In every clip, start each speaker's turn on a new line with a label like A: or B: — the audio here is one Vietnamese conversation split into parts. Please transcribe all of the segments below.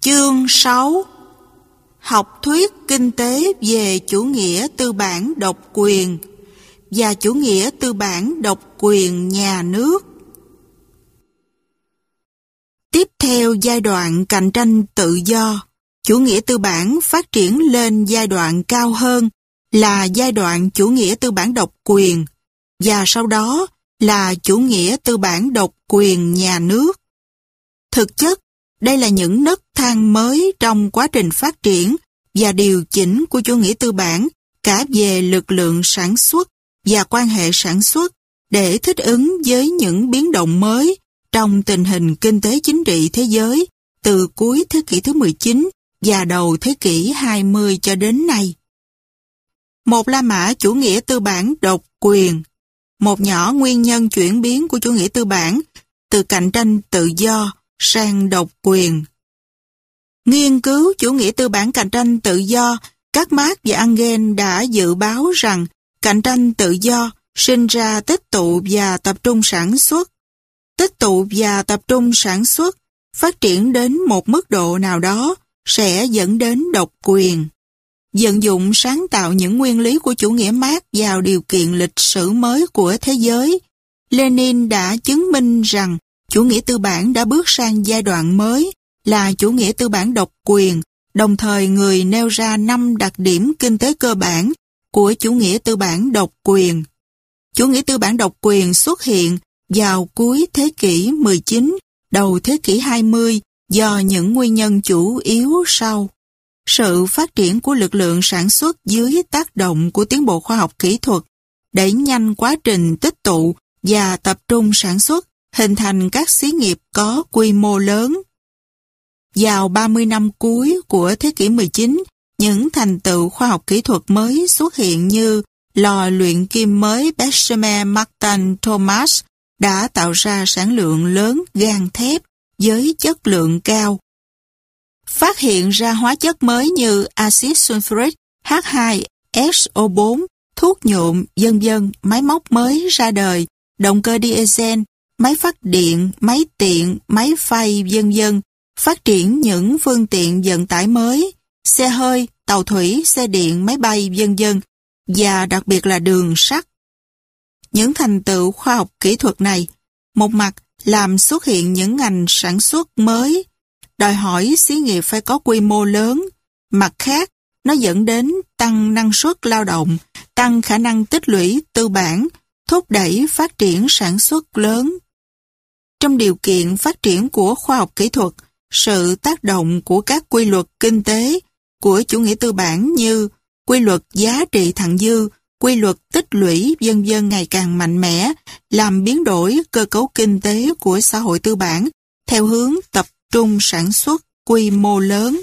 A: Chương 6. Học thuyết kinh tế về chủ nghĩa tư bản độc quyền và chủ nghĩa tư bản độc quyền nhà nước. Tiếp theo giai đoạn cạnh tranh tự do, chủ nghĩa tư bản phát triển lên giai đoạn cao hơn là giai đoạn chủ nghĩa tư bản độc quyền và sau đó là chủ nghĩa tư bản độc quyền nhà nước. Thực chất, đây là những nấc thang mới trong quá trình phát triển và điều chỉnh của chủ nghĩa tư bản cả về lực lượng sản xuất và quan hệ sản xuất để thích ứng với những biến động mới trong tình hình kinh tế chính trị thế giới từ cuối thế kỷ thứ 19 và đầu thế kỷ 20 cho đến nay. Một La Mã chủ nghĩa tư bản độc quyền, một nhỏ nguyên nhân chuyển biến của chủ nghĩa tư bản từ cạnh tranh tự do sang độc quyền. Nghiên cứu chủ nghĩa tư bản cạnh tranh tự do, các Marx và Engels đã dự báo rằng cạnh tranh tự do sinh ra tích tụ và tập trung sản xuất. Tích tụ và tập trung sản xuất phát triển đến một mức độ nào đó sẽ dẫn đến độc quyền. Vận dụng sáng tạo những nguyên lý của chủ nghĩa Marx vào điều kiện lịch sử mới của thế giới, Lenin đã chứng minh rằng chủ nghĩa tư bản đã bước sang giai đoạn mới là chủ nghĩa tư bản độc quyền, đồng thời người nêu ra 5 đặc điểm kinh tế cơ bản của chủ nghĩa tư bản độc quyền. Chủ nghĩa tư bản độc quyền xuất hiện vào cuối thế kỷ 19, đầu thế kỷ 20 do những nguyên nhân chủ yếu sau. Sự phát triển của lực lượng sản xuất dưới tác động của tiến bộ khoa học kỹ thuật đẩy nhanh quá trình tích tụ và tập trung sản xuất, hình thành các xí nghiệp có quy mô lớn. Vào 30 năm cuối của thế kỷ 19, những thành tựu khoa học kỹ thuật mới xuất hiện như lò luyện kim mới Bessemer Martin Thomas đã tạo ra sản lượng lớn gang thép với chất lượng cao. Phát hiện ra hóa chất mới như axit sulfuric, H2SO4, thuốc nhuộm, vân vân, máy móc mới ra đời, động cơ diesel, máy phát điện, máy tiện, máy phay, vân vân, phát triển những phương tiện vận tải mới, xe hơi, tàu thủy, xe điện, máy bay, vân vân, và đặc biệt là đường sắt. Những thành tựu khoa học kỹ thuật này, một mặt làm xuất hiện những ngành sản xuất mới, đòi hỏi xí nghiệp phải có quy mô lớn, mặt khác, nó dẫn đến tăng năng suất lao động, tăng khả năng tích lũy tư bản, thúc đẩy phát triển sản xuất lớn. Trong điều kiện phát triển của khoa học kỹ thuật, sự tác động của các quy luật kinh tế của chủ nghĩa tư bản như quy luật giá trị thặng dư, quy luật tích lũy vân vân ngày càng mạnh mẽ, làm biến đổi cơ cấu kinh tế của xã hội tư bản theo hướng tập trung sản xuất quy mô lớn.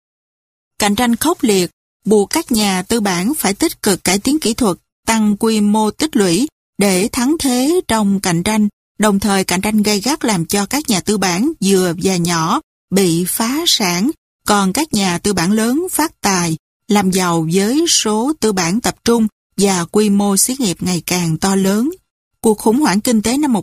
A: Cạnh tranh khốc liệt buộc các nhà tư bản phải tích cực cải tiến kỹ thuật, tăng quy mô tích lũy để thắng thế trong cạnh tranh, đồng thời cạnh tranh gay gắt làm cho các nhà tư bản vừa và nhỏ bị phá sản, còn các nhà tư bản lớn phát tài, làm giàu với số tư bản tập trung và quy mô xí nghiệp ngày càng to lớn. Cuộc khủng hoảng kinh tế năm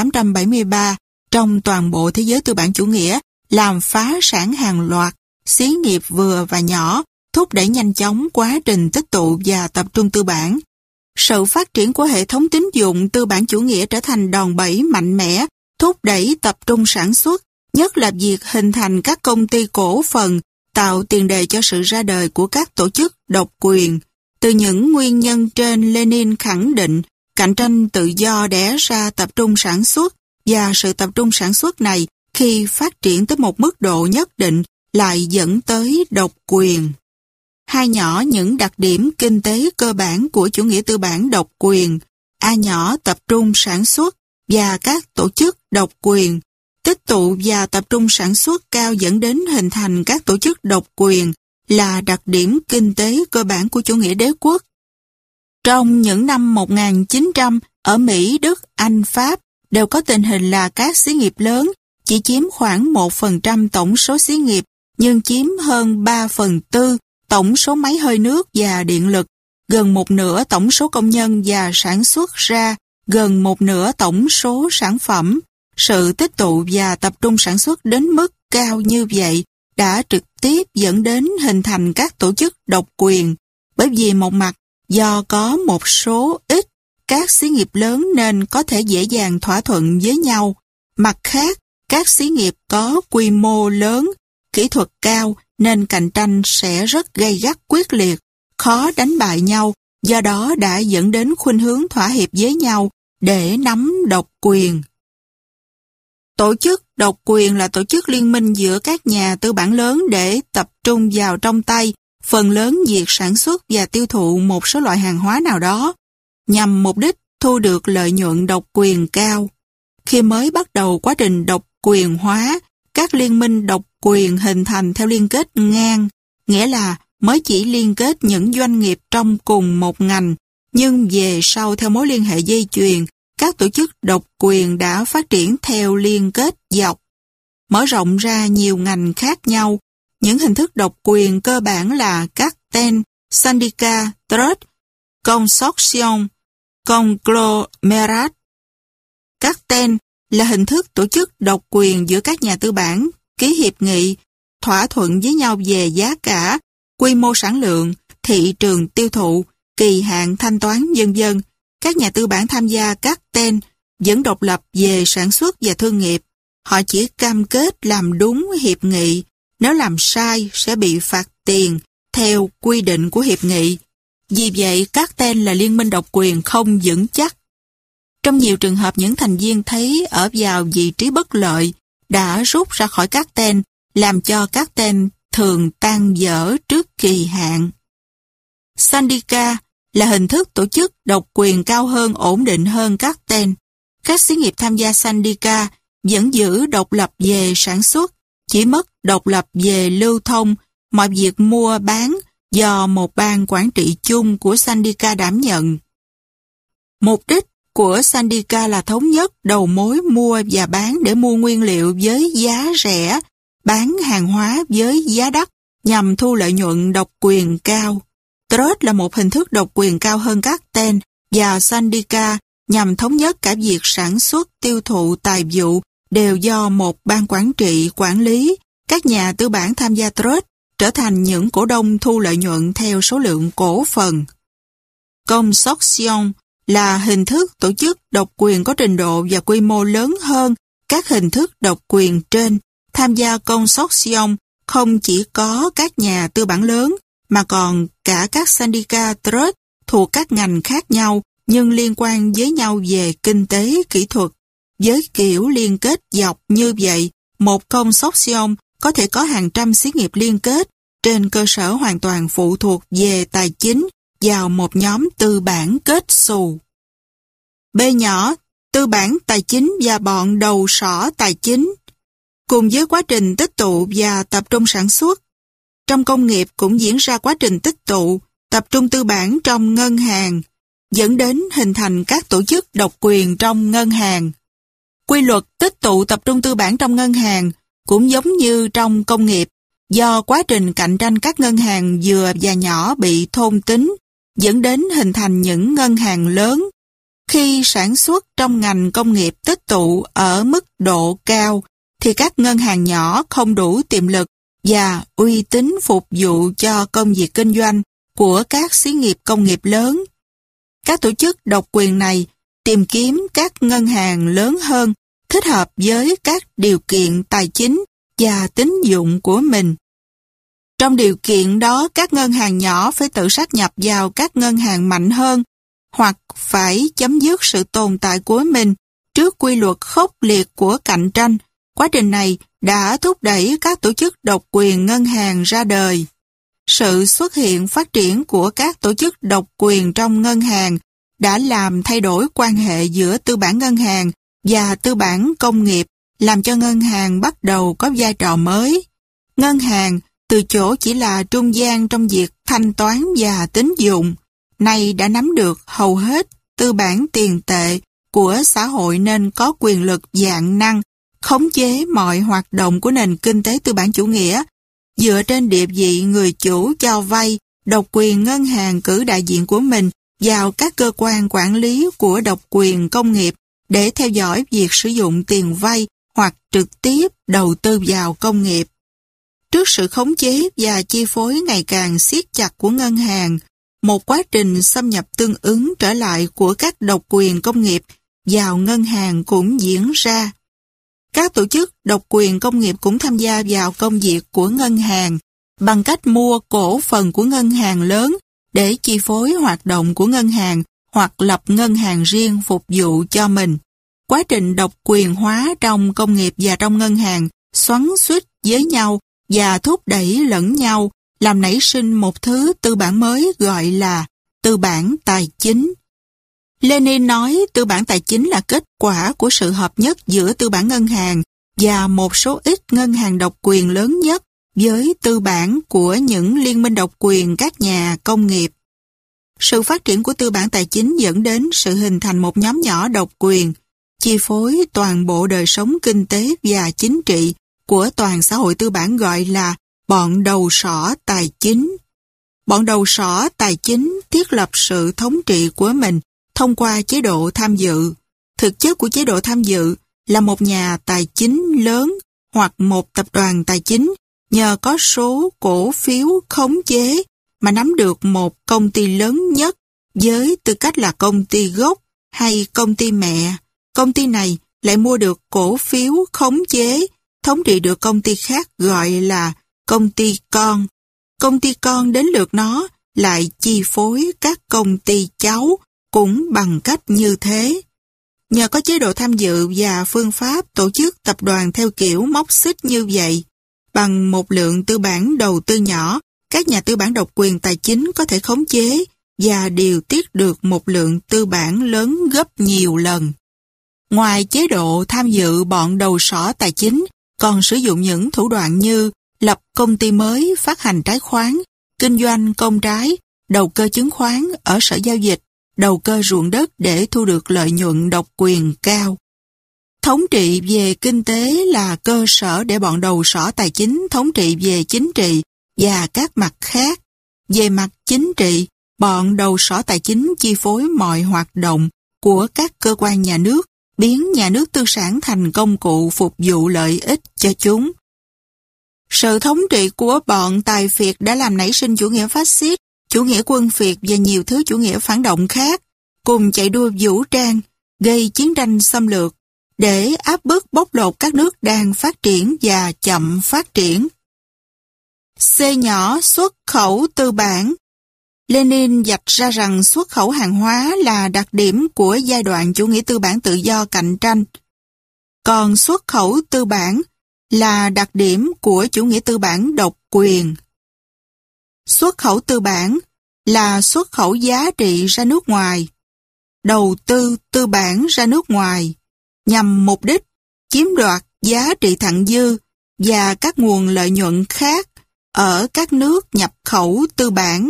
A: 1873 trong toàn bộ thế giới tư bản chủ nghĩa làm phá sản hàng loạt xí nghiệp vừa và nhỏ, thúc đẩy nhanh chóng quá trình tích tụ và tập trung tư bản. Sự phát triển của hệ thống tín dụng tư bản chủ nghĩa trở thành đòn bẩy mạnh mẽ, thúc đẩy tập trung sản xuất, nhất là việc hình thành các công ty cổ phần, tạo tiền đề cho sự ra đời của các tổ chức độc quyền. Từ những nguyên nhân trên, Lenin khẳng định cạnh tranh tự do đẻ ra tập trung sản xuất, và sự tập trung sản xuất này khi phát triển tới một mức độ nhất định lại dẫn tới độc quyền. Hai nhỏ những đặc điểm kinh tế cơ bản của chủ nghĩa tư bản độc quyền, A nhỏ tập trung sản xuất và các tổ chức độc quyền. Tích tụ và tập trung sản xuất cao dẫn đến hình thành các tổ chức độc quyền là đặc điểm kinh tế cơ bản của chủ nghĩa đế quốc. Trong những năm 1900, ở Mỹ, Đức, Anh, Pháp đều có tình hình là các xí nghiệp lớn chỉ chiếm khoảng 1% tổng số xí nghiệp, nhưng chiếm hơn 3/4 tổng số máy hơi nước và điện lực, gần một nửa tổng số công nhân và sản xuất ra gần một nửa tổng số sản phẩm. Sự tích tụ và tập trung sản xuất đến mức cao như vậy đã trực tiếp dẫn đến hình thành các tổ chức độc quyền, bởi vì một mặt do có một số ít các xí nghiệp lớn nên có thể dễ dàng thỏa thuận với nhau. Mặt khác, các xí nghiệp có quy mô lớn, kỹ thuật cao nên cạnh tranh sẽ rất gay gắt quyết liệt, khó đánh bại nhau, do đó đã dẫn đến khuynh hướng thỏa hiệp với nhau để nắm độc quyền. Tổ chức độc quyền là tổ chức liên minh giữa các nhà tư bản lớn để tập trung vào trong tay phần lớn việc sản xuất và tiêu thụ một số loại hàng hóa nào đó, nhằm mục đích thu được lợi nhuận độc quyền cao. Khi mới bắt đầu quá trình độc quyền hóa, các liên minh độc quyền hình thành theo liên kết ngang, nghĩa là mới chỉ liên kết những doanh nghiệp trong cùng một ngành, nhưng về sau theo mối liên hệ dây chuyền, các tổ chức độc quyền đã phát triển theo liên kết dọc, mở rộng ra nhiều ngành khác nhau. Những hình thức độc quyền cơ bản là cartel, syndicat, trust, consortium, conglomerate. Cartel là hình thức tổ chức độc quyền giữa các nhà tư bản, ký hiệp nghị, thỏa thuận với nhau về giá cả, quy mô sản lượng, thị trường tiêu thụ, kỳ hạn thanh toán vân vân. Các nhà tư bản tham gia cartel vẫn độc lập về sản xuất và thương nghiệp. Họ chỉ cam kết làm đúng hiệp nghị, nếu làm sai sẽ bị phạt tiền theo quy định của hiệp nghị. Vì vậy, cartel là liên minh độc quyền không vững chắc. Trong nhiều trường hợp, những thành viên thấy ở vào vị trí bất lợi đã rút ra khỏi cartel, làm cho cartel thường tan vỡ trước kỳ hạn. Syndicat là hình thức tổ chức độc quyền cao hơn, ổn định hơn cartel. Các xí nghiệp tham gia syndicat vẫn giữ độc lập về sản xuất, chỉ mất độc lập về lưu thông, mọi việc mua bán do một ban quản trị chung của syndicat đảm nhận. Mục đích của syndicat là thống nhất đầu mối mua và bán để mua nguyên liệu với giá rẻ, bán hàng hóa với giá đắt nhằm thu lợi nhuận độc quyền cao. Trust là một hình thức độc quyền cao hơn cartel và syndicat nhằm thống nhất cả việc sản xuất, tiêu thụ, tài vụ đều do một ban quản trị quản lý. Các nhà tư bản tham gia trust trở thành những cổ đông thu lợi nhuận theo số lượng cổ phần. Consortium là hình thức tổ chức độc quyền có trình độ và quy mô lớn hơn các hình thức độc quyền trên. Tham gia consortium không chỉ có các nhà tư bản lớn, mà còn cả các syndicat trust thuộc các ngành khác nhau nhưng liên quan với nhau về kinh tế, kỹ thuật. Với kiểu liên kết dọc như vậy, một consortium có thể có hàng trăm xí nghiệp liên kết trên cơ sở hoàn toàn phụ thuộc về tài chính vào một nhóm tư bản kết xù. B nhỏ, tư bản tài chính và bọn đầu sỏ tài chính. Cùng với quá trình tích tụ và tập trung sản xuất, trong công nghiệp cũng diễn ra quá trình tích tụ, tập trung tư bản trong ngân hàng, dẫn đến hình thành các tổ chức độc quyền trong ngân hàng. Quy luật tích tụ tập trung tư bản trong ngân hàng cũng giống như trong công nghiệp, do quá trình cạnh tranh các ngân hàng vừa và nhỏ bị thôn tính, dẫn đến hình thành những ngân hàng lớn. Khi sản xuất trong ngành công nghiệp tích tụ ở mức độ cao, thì các ngân hàng nhỏ không đủ tiềm lực và uy tín phục vụ cho công việc kinh doanh của các xí nghiệp công nghiệp lớn. Các tổ chức độc quyền này tìm kiếm các ngân hàng lớn hơn, thích hợp với các điều kiện tài chính và tín dụng của mình. Trong điều kiện đó, các ngân hàng nhỏ phải tự sát nhập vào các ngân hàng mạnh hơn, hoặc phải chấm dứt sự tồn tại của mình trước quy luật khốc liệt của cạnh tranh. Quá trình này đã thúc đẩy các tổ chức độc quyền ngân hàng ra đời. Sự xuất hiện phát triển của các tổ chức độc quyền trong ngân hàng đã làm thay đổi quan hệ giữa tư bản ngân hàng và tư bản công nghiệp, làm cho ngân hàng bắt đầu có vai trò mới. Ngân hàng từ chỗ chỉ là trung gian trong việc thanh toán và tín dụng, nay đã nắm được hầu hết tư bản tiền tệ của xã hội nên có quyền lực vạn năng, khống chế mọi hoạt động của nền kinh tế tư bản chủ nghĩa. Dựa trên địa vị người chủ cho vay, độc quyền ngân hàng cử đại diện của mình vào các cơ quan quản lý của độc quyền công nghiệp để theo dõi việc sử dụng tiền vay hoặc trực tiếp đầu tư vào công nghiệp. Trước trước sự khống chế và chi phối ngày càng siết chặt của ngân hàng, một quá trình xâm nhập tương ứng trở lại của các độc quyền công nghiệp vào ngân hàng cũng diễn ra. Các tổ chức độc quyền công nghiệp cũng tham gia vào công việc của ngân hàng bằng cách mua cổ phần của ngân hàng lớn để chi phối hoạt động của ngân hàng hoặc lập ngân hàng riêng phục vụ cho mình. Quá trình độc quyền hóa trong công nghiệp và trong ngân hàng xoắn xuýt với nhau và thúc đẩy lẫn nhau, làm nảy sinh một thứ tư bản mới gọi là tư bản tài chính. Lenin nói tư bản tài chính là kết quả của sự hợp nhất giữa tư bản ngân hàng và một số ít ngân hàng độc quyền lớn nhất với tư bản của những liên minh độc quyền các nhà công nghiệp. Sự phát triển của tư bản tài chính dẫn đến sự hình thành một nhóm nhỏ độc quyền, chi phối toàn bộ đời sống kinh tế và chính trị của toàn xã hội tư bản gọi là bọn đầu sỏ tài chính. Bọn đầu sỏ tài chính thiết lập sự thống trị của mình thông qua chế độ tham dự. Thực chất của chế độ tham dự là một nhà tài chính lớn hoặc một tập đoàn tài chính nhờ có số cổ phiếu khống chế mà nắm được một công ty lớn nhất với tư cách là công ty gốc hay công ty mẹ. Công ty này lại mua được cổ phiếu khống chế, thống trị được công ty khác gọi là công ty con. Công ty con đến lượt nó lại chi phối các công ty cháu cũng bằng cách như thế. Nhờ có chế độ tham dự và phương pháp tổ chức tập đoàn theo kiểu móc xích như vậy, bằng một lượng tư bản đầu tư nhỏ, các nhà tư bản độc quyền tài chính có thể khống chế và điều tiết được một lượng tư bản lớn gấp nhiều lần. Ngoài chế độ tham dự, bọn đầu sỏ tài chính còn sử dụng những thủ đoạn như lập công ty mới, phát hành trái khoán, kinh doanh công trái, đầu cơ chứng khoán ở sở giao dịch, đầu cơ ruộng đất để thu được lợi nhuận độc quyền cao. Thống trị về kinh tế là cơ sở để bọn đầu sỏ tài chính thống trị về chính trị và các mặt khác. Về mặt chính trị, bọn đầu sỏ tài chính chi phối mọi hoạt động của các cơ quan nhà nước, biến nhà nước tư sản thành công cụ phục vụ lợi ích cho chúng. Sự thống trị của bọn tài phiệt đã làm nảy sinh chủ nghĩa phát xít, chủ nghĩa quân phiệt và nhiều thứ chủ nghĩa phản động khác, cùng chạy đua vũ trang, gây chiến tranh xâm lược, để áp bức bóc lột các nước đang phát triển và chậm phát triển. C nhỏ xuất khẩu tư bản. Lenin vạch ra rằng xuất khẩu hàng hóa là đặc điểm của giai đoạn chủ nghĩa tư bản tự do cạnh tranh. Còn xuất khẩu tư bản là đặc điểm của chủ nghĩa tư bản độc quyền. Xuất khẩu tư bản là xuất khẩu giá trị ra nước ngoài, đầu tư tư bản ra nước ngoài, nhằm mục đích chiếm đoạt giá trị thặng dư và các nguồn lợi nhuận khác ở các nước nhập khẩu tư bản.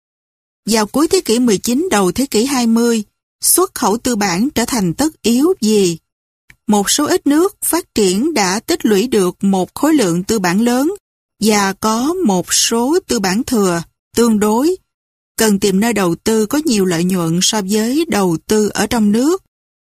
A: Vào cuối thế kỷ 19, đầu thế kỷ 20, xuất khẩu tư bản trở thành tất yếu vì một số ít nước phát triển đã tích lũy được một khối lượng tư bản lớn và có một số tư bản thừa tương đối, cần tìm nơi đầu tư có nhiều lợi nhuận so với đầu tư ở trong nước.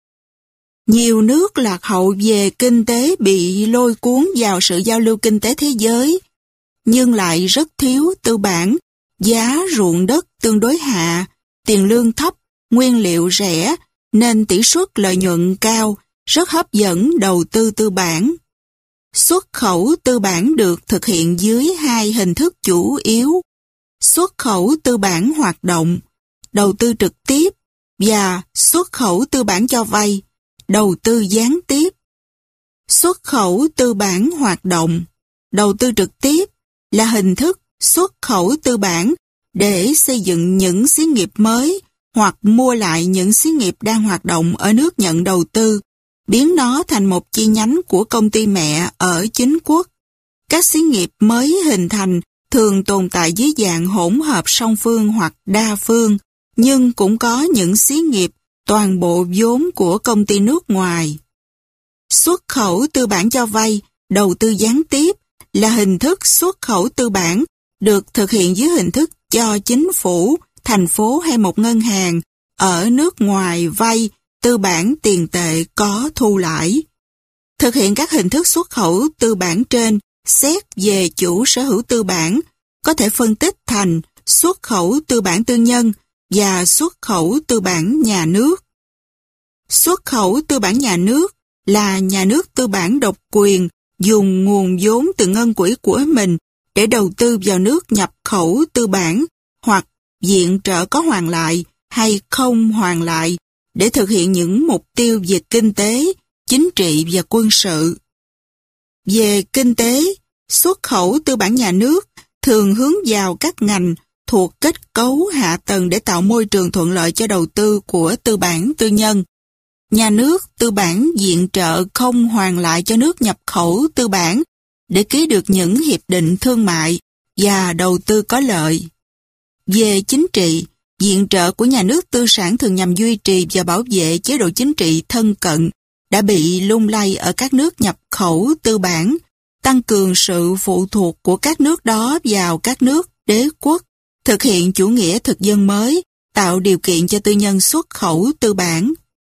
A: Nhiều nước lạc hậu về kinh tế bị lôi cuốn vào sự giao lưu kinh tế thế giới, nhưng lại rất thiếu tư bản, giá ruộng đất tương đối hạ, tiền lương thấp, nguyên liệu rẻ, nên tỷ suất lợi nhuận cao, rất hấp dẫn đầu tư tư bản. Xuất khẩu tư bản được thực hiện dưới hai hình thức chủ yếu: xuất khẩu tư bản hoạt động, đầu tư trực tiếp, và xuất khẩu tư bản cho vay, đầu tư gián tiếp. Xuất khẩu tư bản hoạt động, đầu tư trực tiếp là hình thức xuất khẩu tư bản để xây dựng những xí nghiệp mới hoặc mua lại những xí nghiệp đang hoạt động ở nước nhận đầu tư, biến nó thành một chi nhánh của công ty mẹ ở chính quốc. Các xí nghiệp mới hình thành thường tồn tại dưới dạng hỗn hợp song phương hoặc đa phương, nhưng cũng có những xí nghiệp toàn bộ vốn của công ty nước ngoài. Xuất khẩu tư bản cho vay, đầu tư gián tiếp là hình thức xuất khẩu tư bản được thực hiện dưới hình thức cho chính phủ, thành phố hay một ngân hàng ở nước ngoài vay tư bản tiền tệ có thu lãi. Thực hiện các hình thức xuất khẩu tư bản trên xét về chủ sở hữu tư bản có thể phân tích thành xuất khẩu tư bản tư nhân và xuất khẩu tư bản nhà nước. Xuất khẩu tư bản nhà nước là nhà nước tư bản độc quyền dùng nguồn vốn từ ngân quỹ của mình để đầu tư vào nước nhập khẩu tư bản hoặc viện trợ có hoàn lại hay không hoàn lại để thực hiện những mục tiêu về kinh tế, chính trị và quân sự. Về kinh tế, xuất khẩu tư bản nhà nước thường hướng vào các ngành thuộc kết cấu hạ tầng để tạo môi trường thuận lợi cho đầu tư của tư bản tư nhân. Nhà nước tư bản viện trợ không hoàn lại cho nước nhập khẩu tư bản để ký được những hiệp định thương mại và đầu tư có lợi. Về chính trị, viện trợ của nhà nước tư sản thường nhằm duy trì và bảo vệ chế độ chính trị thân cận đã bị lung lay ở các nước nhập khẩu tư bản, tăng cường sự phụ thuộc của các nước đó vào các nước đế quốc, thực hiện chủ nghĩa thực dân mới, tạo điều kiện cho tư nhân xuất khẩu tư bản.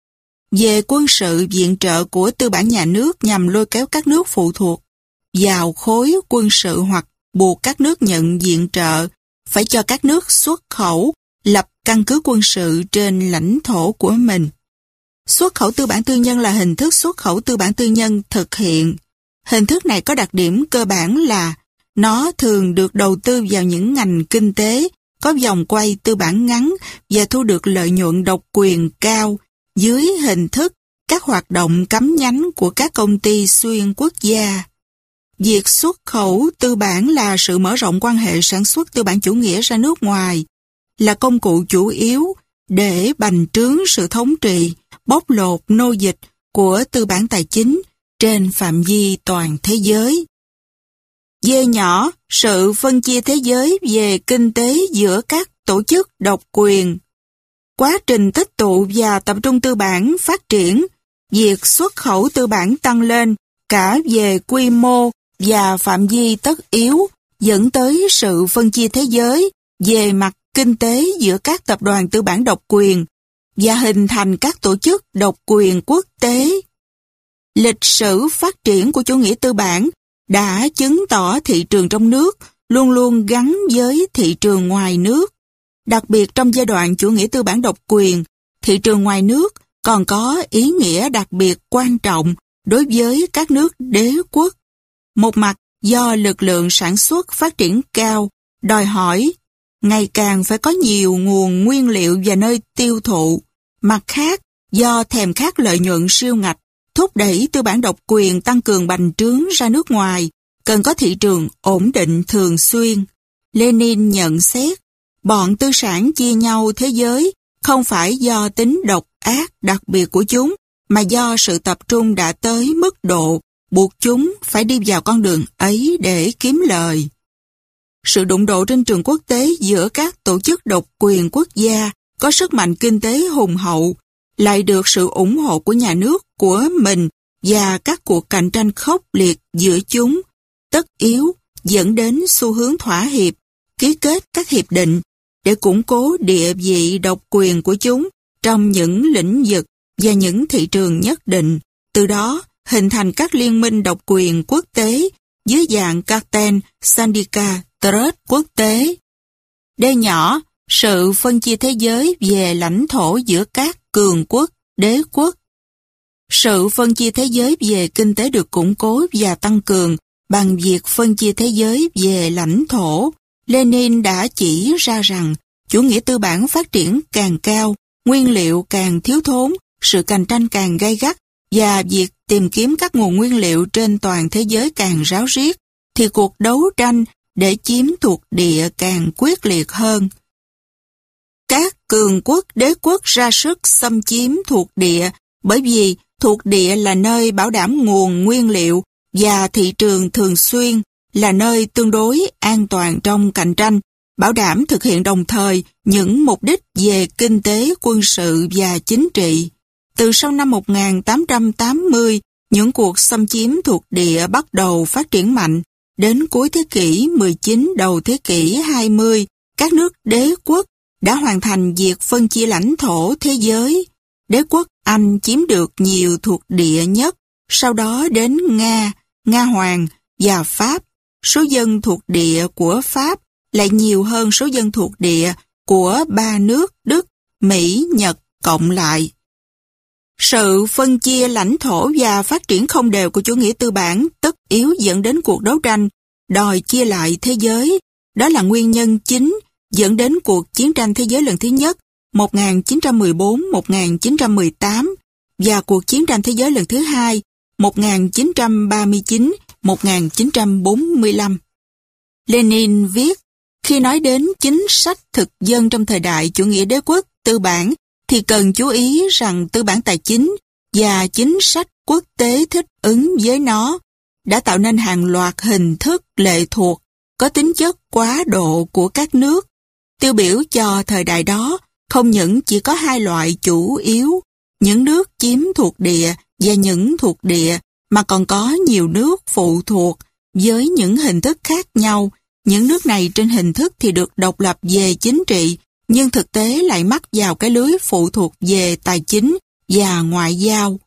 A: Về quân sự, viện trợ của tư bản nhà nước nhằm lôi kéo các nước phụ thuộc vào khối quân sự hoặc buộc các nước nhận viện trợ phải cho các nước xuất khẩu lập căn cứ quân sự trên lãnh thổ của mình. Xuất khẩu tư bản tư nhân là hình thức xuất khẩu tư bản tư nhân thực hiện. Hình thức này có đặc điểm cơ bản là nó thường được đầu tư vào những ngành kinh tế có vòng quay tư bản ngắn và thu được lợi nhuận độc quyền cao dưới hình thức các hoạt động cắm nhánh của các công ty xuyên quốc gia. Việc xuất khẩu tư bản là sự mở rộng quan hệ sản xuất tư bản chủ nghĩa ra nước ngoài, là công cụ chủ yếu để bành trướng sự thống trị, bóc lột nô dịch của tư bản tài chính trên phạm vi toàn thế giới. D nhỏ, sự phân chia thế giới về kinh tế giữa các tổ chức độc quyền. Quá trình tích tụ và tập trung tư bản phát triển, việc xuất khẩu tư bản tăng lên cả về quy mô và phạm vi tất yếu dẫn tới sự phân chia thế giới về mặt kinh tế giữa các tập đoàn tư bản độc quyền và hình thành các tổ chức độc quyền quốc tế. Lịch sử phát triển của chủ nghĩa tư bản đã chứng tỏ thị trường trong nước luôn luôn gắn với thị trường ngoài nước. Đặc biệt trong giai đoạn chủ nghĩa tư bản độc quyền, thị trường ngoài nước còn có ý nghĩa đặc biệt quan trọng đối với các nước đế quốc. Một mặt do lực lượng sản xuất phát triển cao, đòi hỏi ngày càng phải có nhiều nguồn nguyên liệu và nơi tiêu thụ. Mặt khác, do thèm khát lợi nhuận siêu ngạch, thúc đẩy tư bản độc quyền tăng cường bành trướng ra nước ngoài, cần có thị trường ổn định thường xuyên. Lenin nhận xét, bọn tư sản chia nhau thế giới không phải do tính độc ác đặc biệt của chúng, mà do sự tập trung đã tới mức độ buộc chúng phải đi vào con đường ấy để kiếm lời. Sự đụng độ trên trường quốc tế giữa các tổ chức độc quyền quốc gia có sức mạnh kinh tế hùng hậu, lại được sự ủng hộ của nhà nước của mình và các cuộc cạnh tranh khốc liệt giữa chúng, tất yếu dẫn đến xu hướng thỏa hiệp, ký kết các hiệp định để củng cố địa vị độc quyền của chúng trong những lĩnh vực và những thị trường nhất định, từ đó hình thành các liên minh độc quyền quốc tế dưới dạng cartel, syndicat, trust quốc tế. D nhỏ, sự phân chia thế giới về lãnh thổ giữa các cường quốc, đế quốc. Sự phân chia thế giới về kinh tế được củng cố và tăng cường bằng việc phân chia thế giới về lãnh thổ. Lenin đã chỉ ra rằng chủ nghĩa tư bản phát triển càng cao, nguyên liệu càng thiếu thốn, sự cạnh tranh càng gay gắt và việc tìm kiếm các nguồn nguyên liệu trên toàn thế giới càng ráo riết, thì cuộc đấu tranh để chiếm thuộc địa càng quyết liệt hơn. Các cường quốc, đế quốc ra sức xâm chiếm thuộc địa bởi vì thuộc địa là nơi bảo đảm nguồn nguyên liệu và thị trường thường xuyên là nơi tương đối an toàn trong cạnh tranh, bảo đảm thực hiện đồng thời những mục đích về kinh tế, quân sự và chính trị. Từ sau năm 1880, những cuộc xâm chiếm thuộc địa bắt đầu phát triển mạnh. Đến cuối thế kỷ 19, đầu thế kỷ 20, các nước đế quốc đã hoàn thành việc phân chia lãnh thổ thế giới. Đế quốc Anh chiếm được nhiều thuộc địa nhất, sau đó đến Nga, Nga Hoàng, và Pháp. Số dân thuộc địa của Pháp lại nhiều hơn số dân thuộc địa của ba nước Đức, Mỹ, Nhật cộng lại. Sự phân chia lãnh thổ và phát triển không đều của chủ nghĩa tư bản tất yếu dẫn đến cuộc đấu tranh đòi chia lại thế giới. Đó là nguyên nhân chính dẫn đến cuộc chiến tranh thế giới lần thứ nhất 1914-1918 và cuộc chiến tranh thế giới lần thứ hai 1939-1945. Lenin viết, khi nói đến chính sách thực dân trong thời đại chủ nghĩa đế quốc tư bản, thì cần chú ý rằng tư bản tài chính và chính sách quốc tế thích ứng với nó đã tạo nên hàng loạt hình thức lệ thuộc có tính chất quá độ của các nước. Tiêu biểu cho thời đại đó không những chỉ có hai loại chủ yếu, những nước chiếm thuộc địa và những thuộc địa, mà còn có nhiều nước phụ thuộc với những hình thức khác nhau. Những nước này trên hình thức thì được độc lập về chính trị, nhưng thực tế lại mắc vào cái lưới phụ thuộc về tài chính và ngoại giao.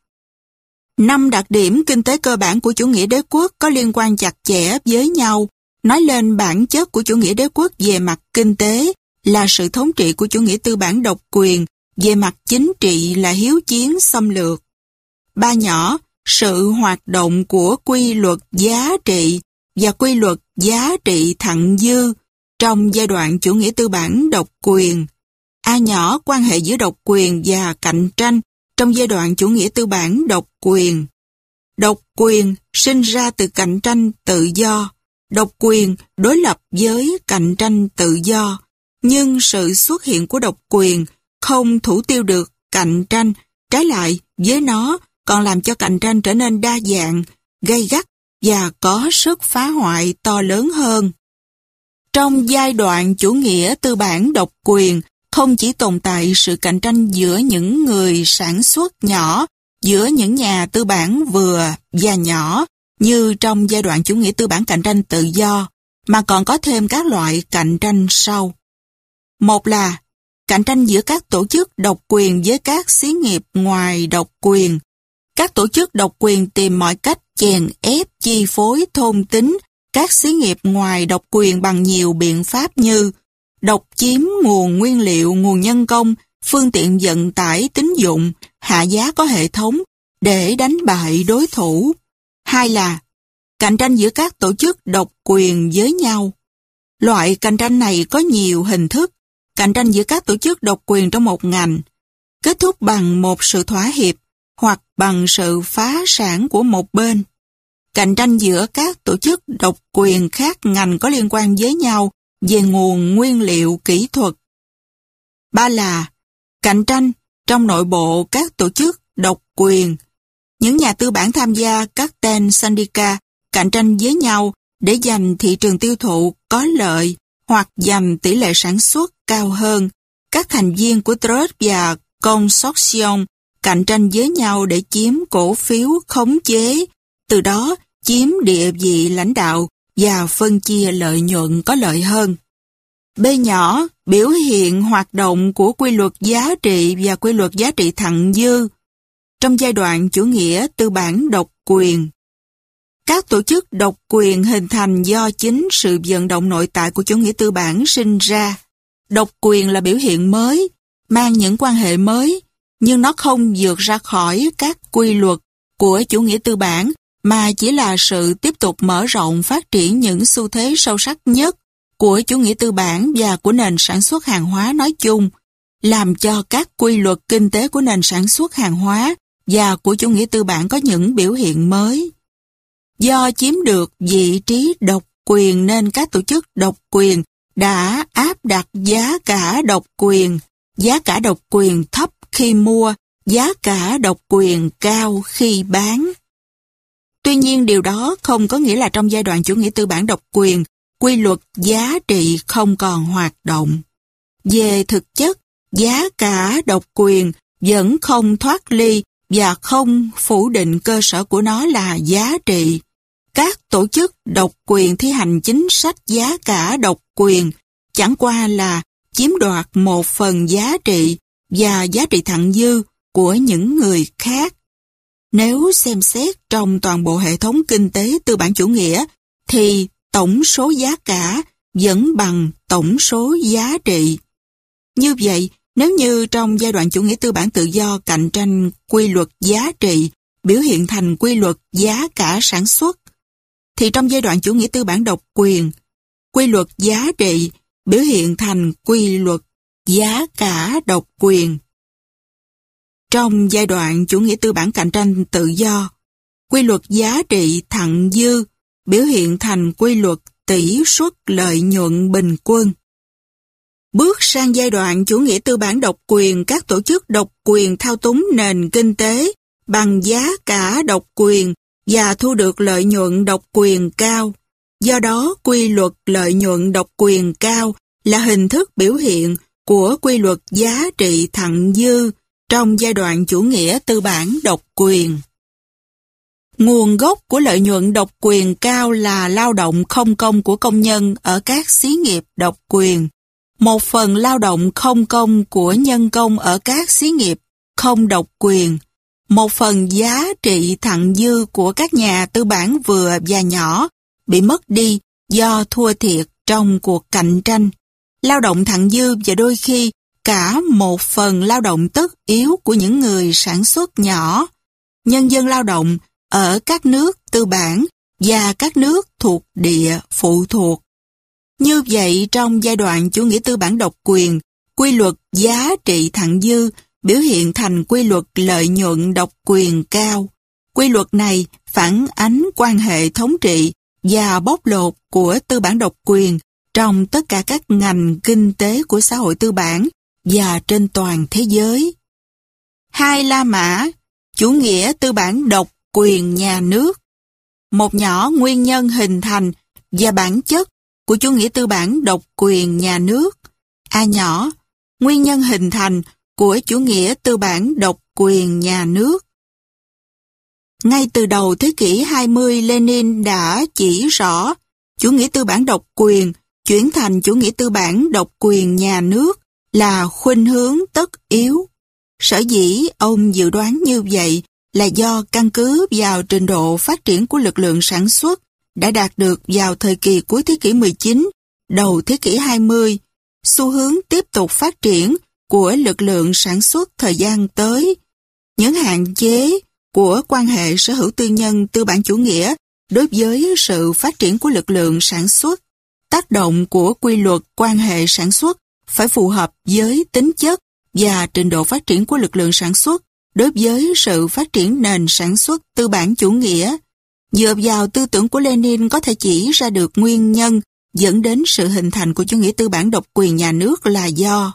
A: 5 đặc điểm kinh tế cơ bản của chủ nghĩa đế quốc có liên quan chặt chẽ với nhau. Nói lên bản chất của chủ nghĩa đế quốc về mặt kinh tế là sự thống trị của chủ nghĩa tư bản độc quyền, về mặt chính trị là hiếu chiến xâm lược. 3 nhỏ, sự hoạt động của quy luật giá trị và quy luật giá trị thặng dư trong giai đoạn chủ nghĩa tư bản độc quyền. A nhỏ, quan hệ giữa độc quyền và cạnh tranh trong giai đoạn chủ nghĩa tư bản độc quyền. Độc quyền sinh ra từ cạnh tranh tự do. Độc quyền đối lập với cạnh tranh tự do. Nhưng sự xuất hiện của độc quyền không thủ tiêu được cạnh tranh, trái lại với nó còn làm cho cạnh tranh trở nên đa dạng, gay gắt và có sức phá hoại to lớn hơn. Trong giai đoạn chủ nghĩa tư bản độc quyền, không chỉ tồn tại sự cạnh tranh giữa những người sản xuất nhỏ, giữa những nhà tư bản vừa và nhỏ, như trong giai đoạn chủ nghĩa tư bản cạnh tranh tự do, mà còn có thêm các loại cạnh tranh sau. Một là cạnh tranh giữa các tổ chức độc quyền với các xí nghiệp ngoài độc quyền. Các tổ chức độc quyền tìm mọi cách chèn ép, chi phối, thôn tính các xí nghiệp ngoài độc quyền bằng nhiều biện pháp như độc chiếm nguồn nguyên liệu, nguồn nhân công, phương tiện vận tải, tín dụng, hạ giá có hệ thống để đánh bại đối thủ. Hai là cạnh tranh giữa các tổ chức độc quyền với nhau. Loại cạnh tranh này có nhiều hình thức. Cạnh tranh giữa các tổ chức độc quyền trong một ngành kết thúc bằng một sự thỏa hiệp hoặc bằng sự phá sản của một bên. Cạnh tranh giữa các tổ chức độc quyền khác ngành có liên quan với nhau về nguồn nguyên liệu kỹ thuật. Ba là cạnh tranh trong nội bộ các tổ chức độc quyền. Những nhà tư bản tham gia các tên syndicat cạnh tranh với nhau để giành thị trường tiêu thụ có lợi hoặc giành tỷ lệ sản xuất cao hơn. Các thành viên của trust và consortium cạnh tranh với nhau để chiếm cổ phiếu khống chế, từ đó chiếm địa vị lãnh đạo và phân chia lợi nhuận có lợi hơn. B nhỏ, biểu hiện hoạt động của quy luật giá trị và quy luật giá trị thặng dư trong giai đoạn chủ nghĩa tư bản độc quyền. Các tổ chức độc quyền hình thành do chính sự vận động nội tại của chủ nghĩa tư bản sinh ra. Độc quyền là biểu hiện mới, mang những quan hệ mới, nhưng nó không vượt ra khỏi các quy luật của chủ nghĩa tư bản, mà chỉ là sự tiếp tục mở rộng phát triển những xu thế sâu sắc nhất của chủ nghĩa tư bản và của nền sản xuất hàng hóa nói chung, làm cho các quy luật kinh tế của nền sản xuất hàng hóa và của chủ nghĩa tư bản có những biểu hiện mới. Do chiếm được vị trí độc quyền nên các tổ chức độc quyền đã áp đặt giá cả độc quyền thấp khi mua, giá cả độc quyền cao khi bán. Tuy nhiên điều đó không có nghĩa là trong giai đoạn chủ nghĩa tư bản độc quyền, quy luật giá trị không còn hoạt động. Về thực chất, giá cả độc quyền vẫn không thoát ly và không phủ định cơ sở của nó là giá trị. Các tổ chức độc quyền thi hành chính sách giá cả độc quyền chẳng qua là chiếm đoạt một phần giá trị và giá trị thặng dư của những người khác. Nếu xem xét trong toàn bộ hệ thống kinh tế tư bản chủ nghĩa thì tổng số giá cả vẫn bằng tổng số giá trị. Như vậy, nếu như trong giai đoạn chủ nghĩa tư bản tự do cạnh tranh quy luật giá trị biểu hiện thành quy luật giá cả sản xuất, thì trong giai đoạn chủ nghĩa tư bản độc quyền, quy luật giá trị biểu hiện thành quy luật giá cả độc quyền. Trong giai đoạn chủ nghĩa tư bản cạnh tranh tự do, quy luật giá trị thặng dư biểu hiện thành quy luật tỷ suất lợi nhuận bình quân. Bước sang giai đoạn chủ nghĩa tư bản độc quyền, các tổ chức độc quyền thao túng nền kinh tế bằng giá cả độc quyền và thu được lợi nhuận độc quyền cao. Do đó, quy luật lợi nhuận độc quyền cao là hình thức biểu hiện của quy luật giá trị thặng dư trong giai đoạn chủ nghĩa tư bản độc quyền. Nguồn gốc của lợi nhuận độc quyền cao là lao động không công của công nhân ở các xí nghiệp độc quyền. Một phần lao động không công của nhân công ở các xí nghiệp không độc quyền. Một phần giá trị thặng dư của các nhà tư bản vừa và nhỏ bị mất đi do thua thiệt trong cuộc cạnh tranh. Lao động thặng dư và đôi khi cả một phần lao động tất yếu của những người sản xuất nhỏ, nhân dân lao động ở các nước tư bản và các nước thuộc địa phụ thuộc. Như vậy, trong giai đoạn chủ nghĩa tư bản độc quyền, quy luật giá trị thặng dư biểu hiện thành quy luật lợi nhuận độc quyền cao. Quy luật này phản ánh quan hệ thống trị và bóc lột của tư bản độc quyền trong tất cả các ngành kinh tế của xã hội tư bản và trên toàn thế giới. Hai La Mã, chủ nghĩa tư bản độc quyền nhà nước. Một nhỏ nguyên nhân hình thành và bản chất của chủ nghĩa tư bản độc quyền nhà nước. A nhỏ, nguyên nhân hình thành của chủ nghĩa tư bản độc quyền nhà nước. Ngay từ đầu thế kỷ 20, Lenin đã chỉ rõ chủ nghĩa tư bản độc quyền chuyển thành chủ nghĩa tư bản độc quyền nhà nước là khuynh hướng tất yếu. Sở dĩ ông dự đoán như vậy là do căn cứ vào trình độ phát triển của lực lượng sản xuất đã đạt được vào thời kỳ cuối thế kỷ 19, đầu thế kỷ 20, xu hướng tiếp tục phát triển của lực lượng sản xuất thời gian tới, những hạn chế của quan hệ sở hữu tư nhân tư bản chủ nghĩa đối với sự phát triển của lực lượng sản xuất, tác động của quy luật quan hệ sản xuất phải phù hợp với tính chất và trình độ phát triển của lực lượng sản xuất đối với sự phát triển nền sản xuất tư bản chủ nghĩa. Dựa vào tư tưởng của Lenin có thể chỉ ra được nguyên nhân dẫn đến sự hình thành của chủ nghĩa tư bản độc quyền nhà nước là do: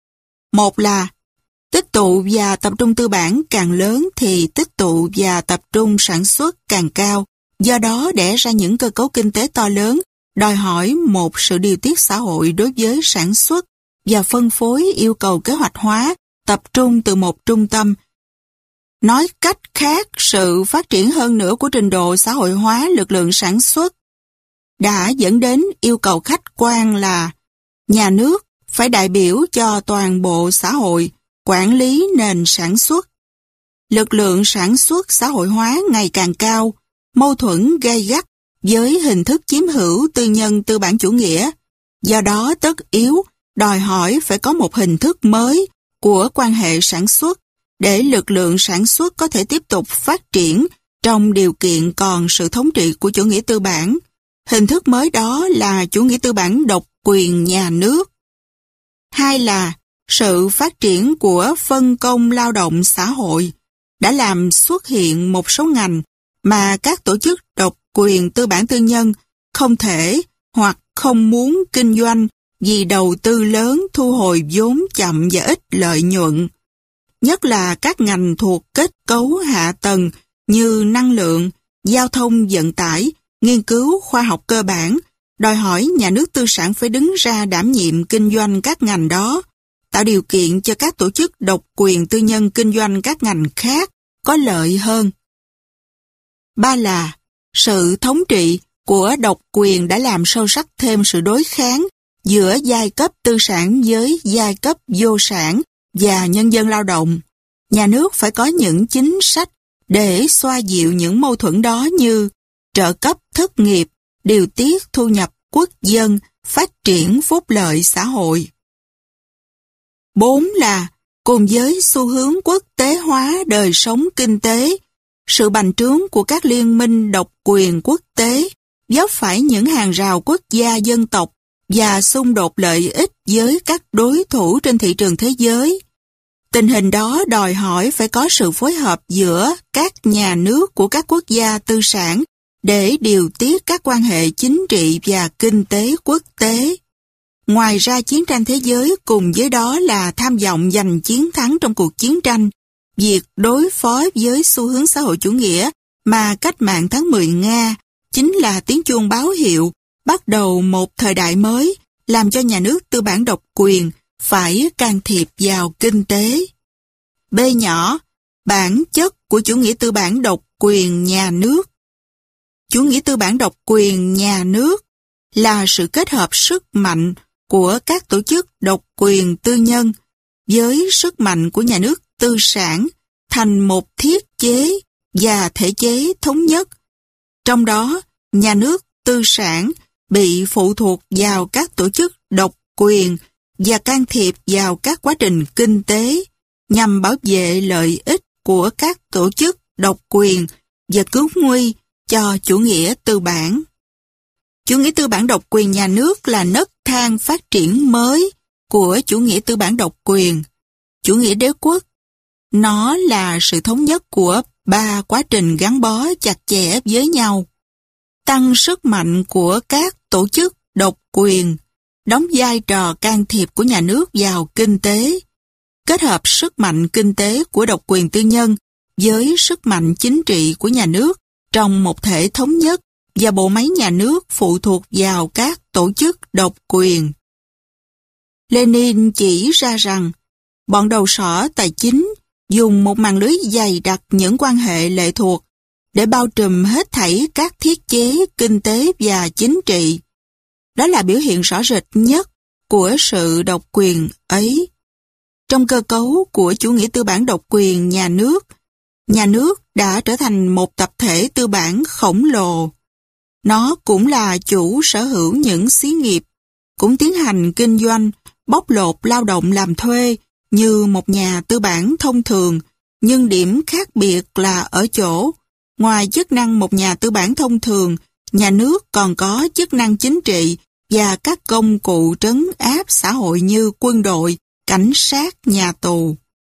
A: một là tích tụ và tập trung tư bản càng lớn thì tích tụ và tập trung sản xuất càng cao, do đó đẻ ra những cơ cấu kinh tế to lớn, đòi hỏi một sự điều tiết xã hội đối với sản xuất và phân phối yêu cầu kế hoạch hóa, tập trung từ một trung tâm. Nói cách khác, sự phát triển hơn nữa của trình độ xã hội hóa lực lượng sản xuất đã dẫn đến yêu cầu khách quan là nhà nước phải đại biểu cho toàn bộ xã hội quản lý nền sản xuất. Lực lượng sản xuất xã hội hóa ngày càng cao, mâu thuẫn gay gắt với hình thức chiếm hữu tư nhân tư bản chủ nghĩa. Do đó tất yếu đòi hỏi phải có một hình thức mới của quan hệ sản xuất để lực lượng sản xuất có thể tiếp tục phát triển trong điều kiện còn sự thống trị của chủ nghĩa tư bản. Hình thức mới đó là chủ nghĩa tư bản độc quyền nhà nước. Hai là sự phát triển của phân công lao động xã hội đã làm xuất hiện một số ngành mà các tổ chức độc quyền tư bản tư nhân không thể hoặc không muốn kinh doanh vì đầu tư lớn, thu hồi vốn chậm và ít lợi nhuận. Nhất là các ngành thuộc kết cấu hạ tầng như năng lượng, giao thông vận tải, nghiên cứu khoa học cơ bản, đòi hỏi nhà nước tư sản phải đứng ra đảm nhiệm kinh doanh các ngành đó, tạo điều kiện cho các tổ chức độc quyền tư nhân kinh doanh các ngành khác có lợi hơn. Ba là sự thống trị của độc quyền đã làm sâu sắc thêm sự đối kháng giữa giai cấp tư sản với giai cấp vô sản và nhân dân lao động. Nhà nước phải có những chính sách để xoa dịu những mâu thuẫn đó như trợ cấp thất nghiệp, điều tiết thu nhập quốc dân, phát triển phúc lợi xã hội. 4 là cùng với xu hướng quốc tế hóa đời sống kinh tế, sự bành trướng của các liên minh độc quyền quốc tế vấp phải những hàng rào quốc gia dân tộc và xung đột lợi ích với các đối thủ trên thị trường thế giới. Tình hình đó đòi hỏi phải có sự phối hợp giữa các nhà nước của các quốc gia tư sản để điều tiết các quan hệ chính trị và kinh tế quốc tế. Ngoài ra chiến tranh thế giới cùng với đó là tham vọng giành chiến thắng trong cuộc chiến tranh, việc đối phó với xu hướng xã hội chủ nghĩa mà cách mạng tháng 10 Nga chính là tiếng chuông báo hiệu bắt đầu một thời đại mới làm cho nhà nước tư bản độc quyền phải can thiệp vào kinh tế. B nhỏ, bản chất của chủ nghĩa tư bản độc quyền nhà nước. Chủ nghĩa tư bản độc quyền nhà nước là sự kết hợp sức mạnh của các tổ chức độc quyền tư nhân với sức mạnh của nhà nước tư sản thành một thiết chế và thể chế thống nhất. Trong đó, nhà nước tư sản bị phụ thuộc vào các tổ chức độc quyền và can thiệp vào các quá trình kinh tế nhằm bảo vệ lợi ích của các tổ chức độc quyền và cứu nguy cho chủ nghĩa tư bản. Chủ nghĩa tư bản độc quyền nhà nước là nấc thang phát triển mới của chủ nghĩa tư bản độc quyền, chủ nghĩa đế quốc. Nó là sự thống nhất của 3 quá trình gắn bó chặt chẽ với nhau. Tăng sức mạnh của các tổ chức độc quyền, đóng vai trò can thiệp của nhà nước vào kinh tế, kết hợp sức mạnh kinh tế của độc quyền tư nhân với sức mạnh chính trị của nhà nước trong một thể thống nhất và bộ máy nhà nước phụ thuộc vào các tổ chức độc quyền. Lenin chỉ ra rằng bọn đầu sỏ tài chính dùng một màn lưới dày đặc những quan hệ lệ thuộc để bao trùm hết thảy các thiết chế kinh tế và chính trị. Đó là biểu hiện rõ rệt nhất của sự độc quyền ấy. Trong cơ cấu của chủ nghĩa tư bản độc quyền nhà nước đã trở thành một tập thể tư bản khổng lồ. Nó cũng là chủ sở hữu những xí nghiệp, cũng tiến hành kinh doanh, bóc lột lao động làm thuê như một nhà tư bản thông thường, nhưng điểm khác biệt là ở chỗ, ngoài chức năng một nhà tư bản thông thường, nhà nước còn có chức năng chính trị và các công cụ trấn áp xã hội như quân đội, cảnh sát, nhà tù.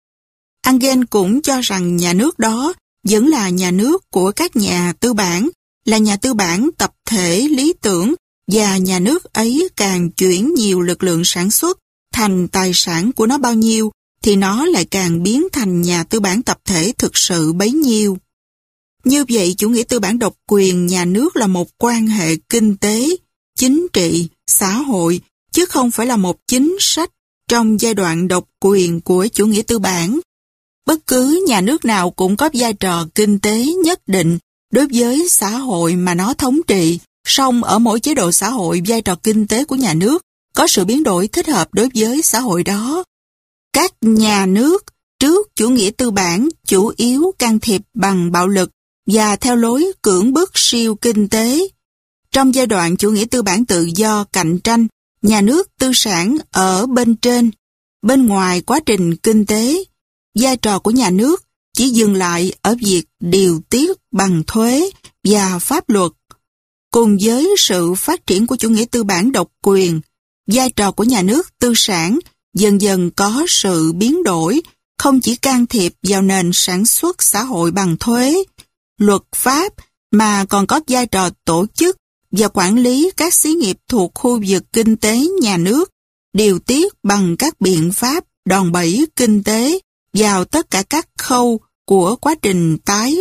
A: Engels cũng cho rằng nhà nước đó vẫn là nhà nước của các nhà tư bản, là nhà tư bản tập thể lý tưởng, và nhà nước ấy càng chuyển nhiều lực lượng sản xuất thành tài sản của nó bao nhiêu thì nó lại càng biến thành nhà tư bản tập thể thực sự bấy nhiêu. Như vậy, chủ nghĩa tư bản độc quyền nhà nước là một quan hệ kinh tế, chính trị, xã hội, chứ không phải là một chính sách trong giai đoạn độc quyền của chủ nghĩa tư bản. Bất cứ nhà nước nào cũng có vai trò kinh tế nhất định đối với xã hội mà nó thống trị, song ở mỗi chế độ xã hội vai trò kinh tế của nhà nước có sự biến đổi thích hợp đối với xã hội đó. Các nhà nước trước chủ nghĩa tư bản chủ yếu can thiệp bằng bạo lực và theo lối cưỡng bức siêu kinh tế. Trong giai đoạn chủ nghĩa tư bản tự do cạnh tranh, nhà nước tư sản ở bên trên, bên ngoài quá trình kinh tế, vai trò của nhà nước chỉ dừng lại ở việc điều tiết bằng thuế và pháp luật. Cùng với sự phát triển của chủ nghĩa tư bản độc quyền, vai trò của nhà nước tư sản dần dần có sự biến đổi, không chỉ can thiệp vào nền sản xuất xã hội bằng thuế, luật pháp, mà còn có vai trò tổ chức và quản lý các xí nghiệp thuộc khu vực kinh tế nhà nước, điều tiết bằng các biện pháp đòn bẩy kinh tế vào tất cả các khâu của quá trình tái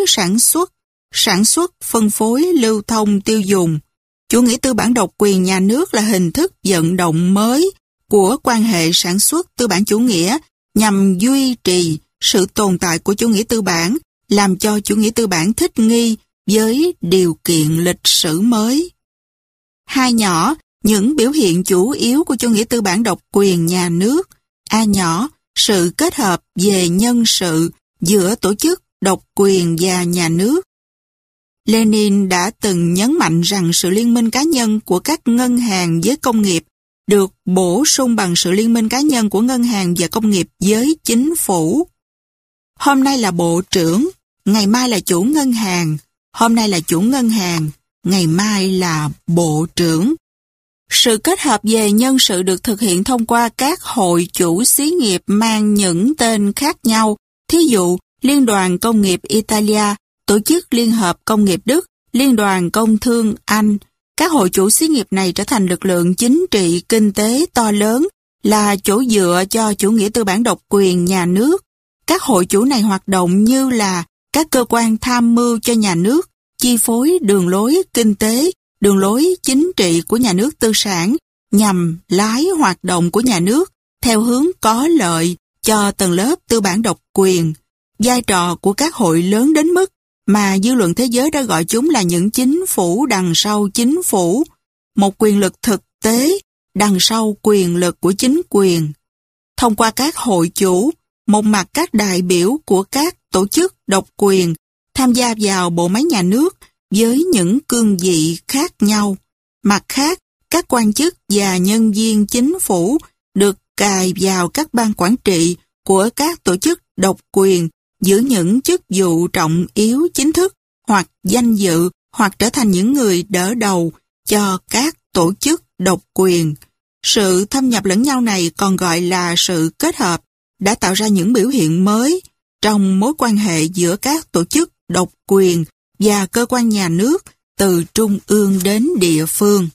A: sản xuất, phân phối, lưu thông, tiêu dùng. Chủ nghĩa tư bản độc quyền nhà nước là hình thức vận động mới của quan hệ sản xuất tư bản chủ nghĩa nhằm duy trì sự tồn tại của chủ nghĩa tư bản, làm cho chủ nghĩa tư bản thích nghi với điều kiện lịch sử mới. 2 nhỏ, những biểu hiện chủ yếu của chủ nghĩa tư bản độc quyền nhà nước. A nhỏ, sự kết hợp về nhân sự giữa tổ chức độc quyền và nhà nước. Lenin đã từng nhấn mạnh rằng sự liên minh cá nhân của các ngân hàng với công nghiệp được bổ sung bằng sự liên minh cá nhân của ngân hàng và công nghiệp với chính phủ. Hôm nay là bộ trưởng, ngày mai là chủ ngân hàng, hôm nay là chủ ngân hàng, ngày mai là bộ trưởng. Sự kết hợp về nhân sự được thực hiện thông qua các hội chủ xí nghiệp mang những tên khác nhau, thí dụ Liên đoàn Công nghiệp Italia, Tổ chức Liên hợp Công nghiệp Đức, Liên đoàn Công thương Anh. Các hội chủ xí nghiệp này trở thành lực lượng chính trị kinh tế to lớn, là chỗ dựa cho chủ nghĩa tư bản độc quyền nhà nước. Các hội chủ này hoạt động như là các cơ quan tham mưu cho nhà nước, chi phối đường lối kinh tế, đường lối chính trị của nhà nước tư sản, nhằm lái hoạt động của nhà nước theo hướng có lợi cho tầng lớp tư bản độc quyền. Vai trò của các hội lớn đến mức mà dư luận thế giới đã gọi chúng là những chính phủ đằng sau chính phủ, một quyền lực thực tế đằng sau quyền lực của chính quyền. Thông qua các hội chủ, một mặt các đại biểu của các tổ chức độc quyền tham gia vào bộ máy nhà nước với những cương vị khác nhau. Mặt khác, các quan chức và nhân viên chính phủ được cài vào các ban quản trị của các tổ chức độc quyền giữ những chức vụ trọng yếu chính thức hoặc danh dự hoặc trở thành những người đỡ đầu cho các tổ chức độc quyền. Sự thâm nhập lẫn nhau này còn gọi là sự kết hợp đã tạo ra những biểu hiện mới trong mối quan hệ giữa các tổ chức độc quyền và cơ quan nhà nước từ trung ương đến địa phương.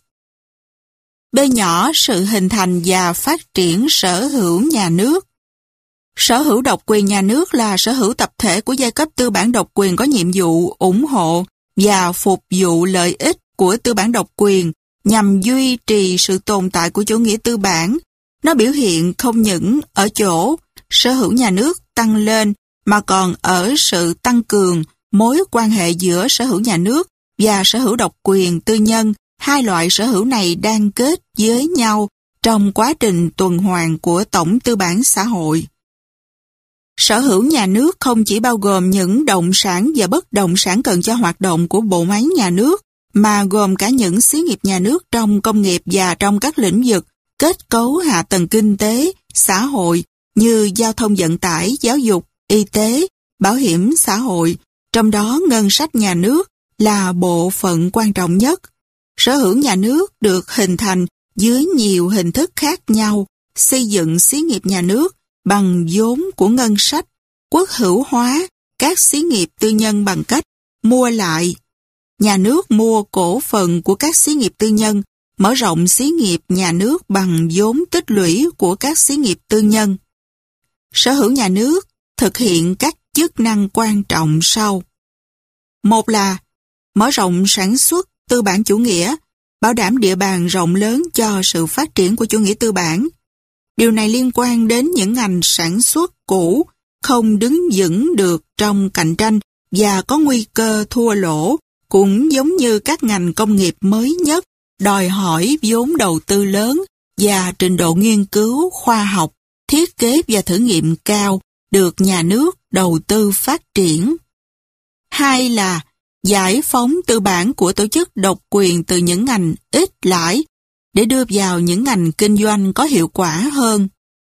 A: B nhỏ, sự hình thành và phát triển sở hữu nhà nước. Sở hữu độc quyền nhà nước là sở hữu tập thể của giai cấp tư bản độc quyền có nhiệm vụ ủng hộ và phục vụ lợi ích của tư bản độc quyền nhằm duy trì sự tồn tại của chủ nghĩa tư bản. Nó biểu hiện không những ở chỗ sở hữu nhà nước tăng lên mà còn ở sự tăng cường mối quan hệ giữa sở hữu nhà nước và sở hữu độc quyền tư nhân. Hai loại sở hữu này đang kết với nhau trong quá trình tuần hoàn của tổng tư bản xã hội. Sở hữu nhà nước không chỉ bao gồm những động sản và bất động sản cần cho hoạt động của bộ máy nhà nước, mà gồm cả những xí nghiệp nhà nước trong công nghiệp và trong các lĩnh vực kết cấu hạ tầng kinh tế, xã hội như giao thông vận tải, giáo dục, y tế, bảo hiểm xã hội, trong đó ngân sách nhà nước là bộ phận quan trọng nhất. Sở hữu nhà nước được hình thành dưới nhiều hình thức khác nhau, xây dựng xí nghiệp nhà nước bằng vốn của ngân sách, quốc hữu hóa các xí nghiệp tư nhân bằng cách mua lại. Nhà nước mua cổ phần của các xí nghiệp tư nhân, mở rộng xí nghiệp nhà nước bằng vốn tích lũy của các xí nghiệp tư nhân. Sở hữu nhà nước thực hiện các chức năng quan trọng sau. Một là mở rộng sản xuất tư bản chủ nghĩa, bảo đảm địa bàn rộng lớn cho sự phát triển của chủ nghĩa tư bản. Điều này liên quan đến những ngành sản xuất cũ không đứng vững được trong cạnh tranh và có nguy cơ thua lỗ, cũng giống như các ngành công nghiệp mới nhất, đòi hỏi vốn đầu tư lớn và trình độ nghiên cứu, khoa học, thiết kế và thử nghiệm cao được nhà nước đầu tư phát triển. Hai là giải phóng tư bản của tổ chức độc quyền từ những ngành ít lãi để đưa vào những ngành kinh doanh có hiệu quả hơn.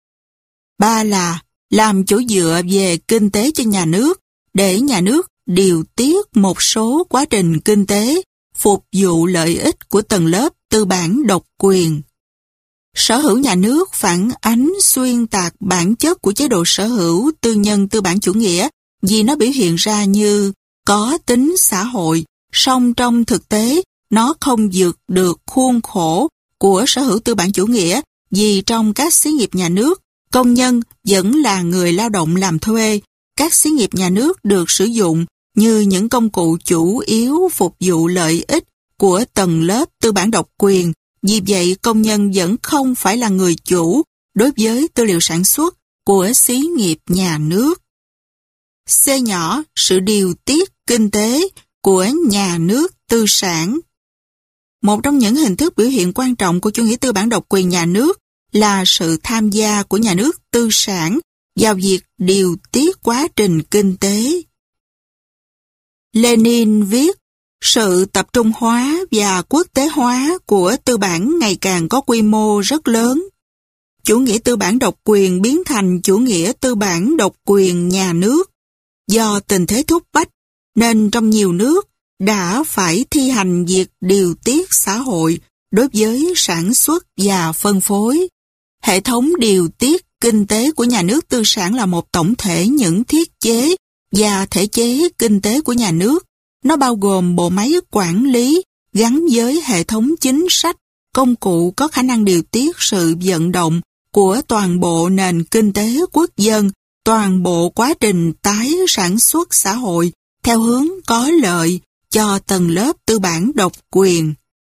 A: Ba là làm chỗ dựa về kinh tế cho nhà nước để nhà nước điều tiết một số quá trình kinh tế phục vụ lợi ích của tầng lớp tư bản độc quyền. Sở hữu nhà nước phản ánh xuyên tạc bản chất của chế độ sở hữu tư nhân tư bản chủ nghĩa vì nó biểu hiện ra như có tính xã hội, song trong thực tế nó không vượt được khuôn khổ của sở hữu tư bản chủ nghĩa vì trong các xí nghiệp nhà nước, công nhân vẫn là người lao động làm thuê. Các xí nghiệp nhà nước được sử dụng như những công cụ chủ yếu phục vụ lợi ích của tầng lớp tư bản độc quyền. Vì vậy, công nhân vẫn không phải là người chủ đối với tư liệu sản xuất của xí nghiệp nhà nước. C nhỏ, sự điều tiết kinh tế của nhà nước tư sản. Một trong những hình thức biểu hiện quan trọng của chủ nghĩa tư bản độc quyền nhà nước là sự tham gia của nhà nước tư sản vào việc điều tiết quá trình kinh tế. Lenin viết, Sự tập trung hóa và quốc tế hóa của tư bản ngày càng có quy mô rất lớn. Chủ nghĩa tư bản độc quyền biến thành chủ nghĩa tư bản độc quyền nhà nước. Do tình thế thúc bách, nên trong nhiều nước đã phải thi hành việc điều tiết xã hội đối với sản xuất và phân phối. Hệ thống điều tiết kinh tế của nhà nước tư sản là một tổng thể những thiết chế và thể chế kinh tế của nhà nước. Nó bao gồm bộ máy quản lý gắn với hệ thống chính sách, công cụ có khả năng điều tiết sự vận động của toàn bộ nền kinh tế quốc dân, toàn bộ quá trình tái sản xuất xã hội theo hướng có lợi cho tầng lớp tư bản độc quyền.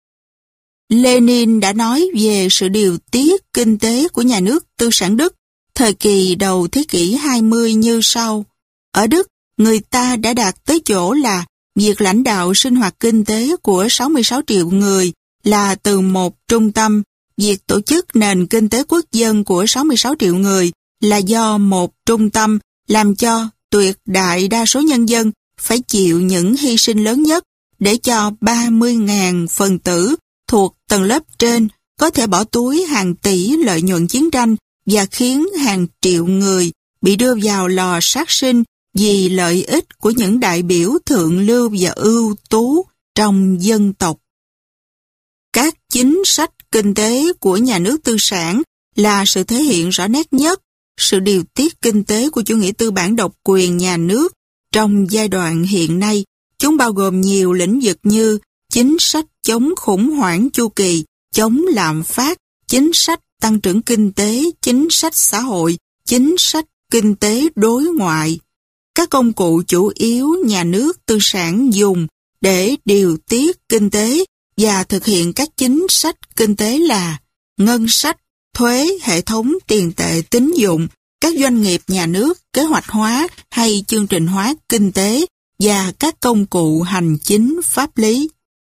A: Lenin đã nói về sự điều tiết kinh tế của nhà nước tư sản Đức thời kỳ đầu thế kỷ 20 như sau. Ở Đức, người ta đã đạt tới chỗ là việc lãnh đạo sinh hoạt kinh tế của 66 triệu người là từ một trung tâm, việc tổ chức nền kinh tế quốc dân của 66 triệu người là do một trung tâm, làm cho tuyệt đại đa số nhân dân phải chịu những hy sinh lớn nhất để cho 30.000 phần tử thuộc tầng lớp trên có thể bỏ túi hàng tỷ lợi nhuận chiến tranh và khiến hàng triệu người bị đưa vào lò sát sinh vì lợi ích của những đại biểu thượng lưu và ưu tú trong dân tộc. Các chính sách kinh tế của nhà nước tư sản là sự thể hiện rõ nét nhất sự điều tiết kinh tế của chủ nghĩa tư bản độc quyền nhà nước trong giai đoạn hiện nay. Chúng bao gồm nhiều lĩnh vực như chính sách chống khủng hoảng chu kỳ, chống lạm phát, chính sách tăng trưởng kinh tế, chính sách xã hội, chính sách kinh tế đối ngoại. Các công cụ chủ yếu nhà nước tư sản dùng để điều tiết kinh tế và thực hiện các chính sách kinh tế là ngân sách, thuế, hệ thống tiền tệ tín dụng, các doanh nghiệp nhà nước, kế hoạch hóa hay chương trình hóa kinh tế và các công cụ hành chính pháp lý.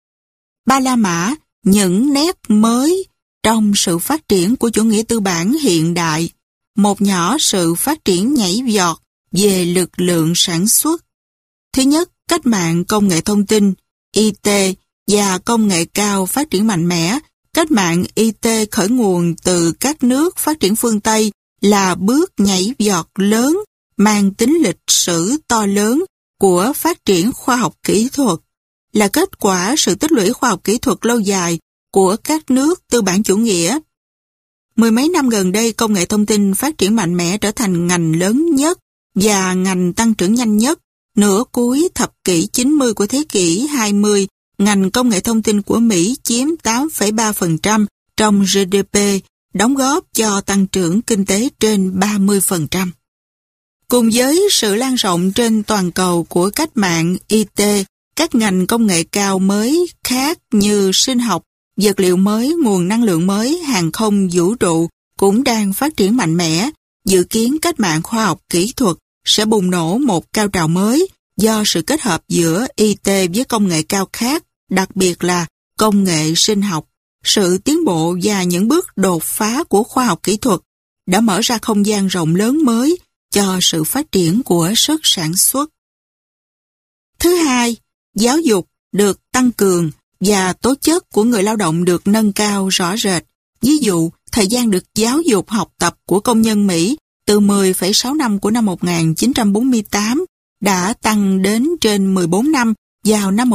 A: Ba La Mã, những nét mới trong sự phát triển của chủ nghĩa tư bản hiện đại. Một nhỏ sự phát triển nhảy vọt về lực lượng sản xuất. Thứ nhất, cách mạng công nghệ thông tin, IT và công nghệ cao phát triển mạnh mẽ. Cách mạng IT khởi nguồn từ các nước phát triển phương Tây là bước nhảy vọt lớn, mang tính lịch sử to lớn của phát triển khoa học kỹ thuật, là kết quả sự tích lũy khoa học kỹ thuật lâu dài của các nước tư bản chủ nghĩa. Mười mấy năm gần đây, công nghệ thông tin phát triển mạnh mẽ trở thành ngành lớn nhất và ngành tăng trưởng nhanh nhất. Nửa cuối thập kỷ 90 của thế kỷ 20, ngành công nghệ thông tin của Mỹ chiếm 8,3% trong GDP, đóng góp cho tăng trưởng kinh tế trên 30%. Cùng với sự lan rộng trên toàn cầu của cách mạng IT, các ngành công nghệ cao mới khác như sinh học, vật liệu mới, nguồn năng lượng mới, hàng không, vũ trụ cũng đang phát triển mạnh mẽ. Dự kiến cách mạng khoa học kỹ thuật sẽ bùng nổ một cao trào mới do sự kết hợp giữa IT với công nghệ cao khác, đặc biệt là công nghệ sinh học. Sự tiến bộ và những bước đột phá của khoa học kỹ thuật đã mở ra không gian rộng lớn mới cho sự phát triển của sức sản xuất. Thứ hai, giáo dục được tăng cường và tố chất của người lao động được nâng cao rõ rệt. Ví dụ, thời gian được giáo dục học tập của công nhân Mỹ từ 10,6 năm của năm 1948 đã tăng đến trên 14 năm vào năm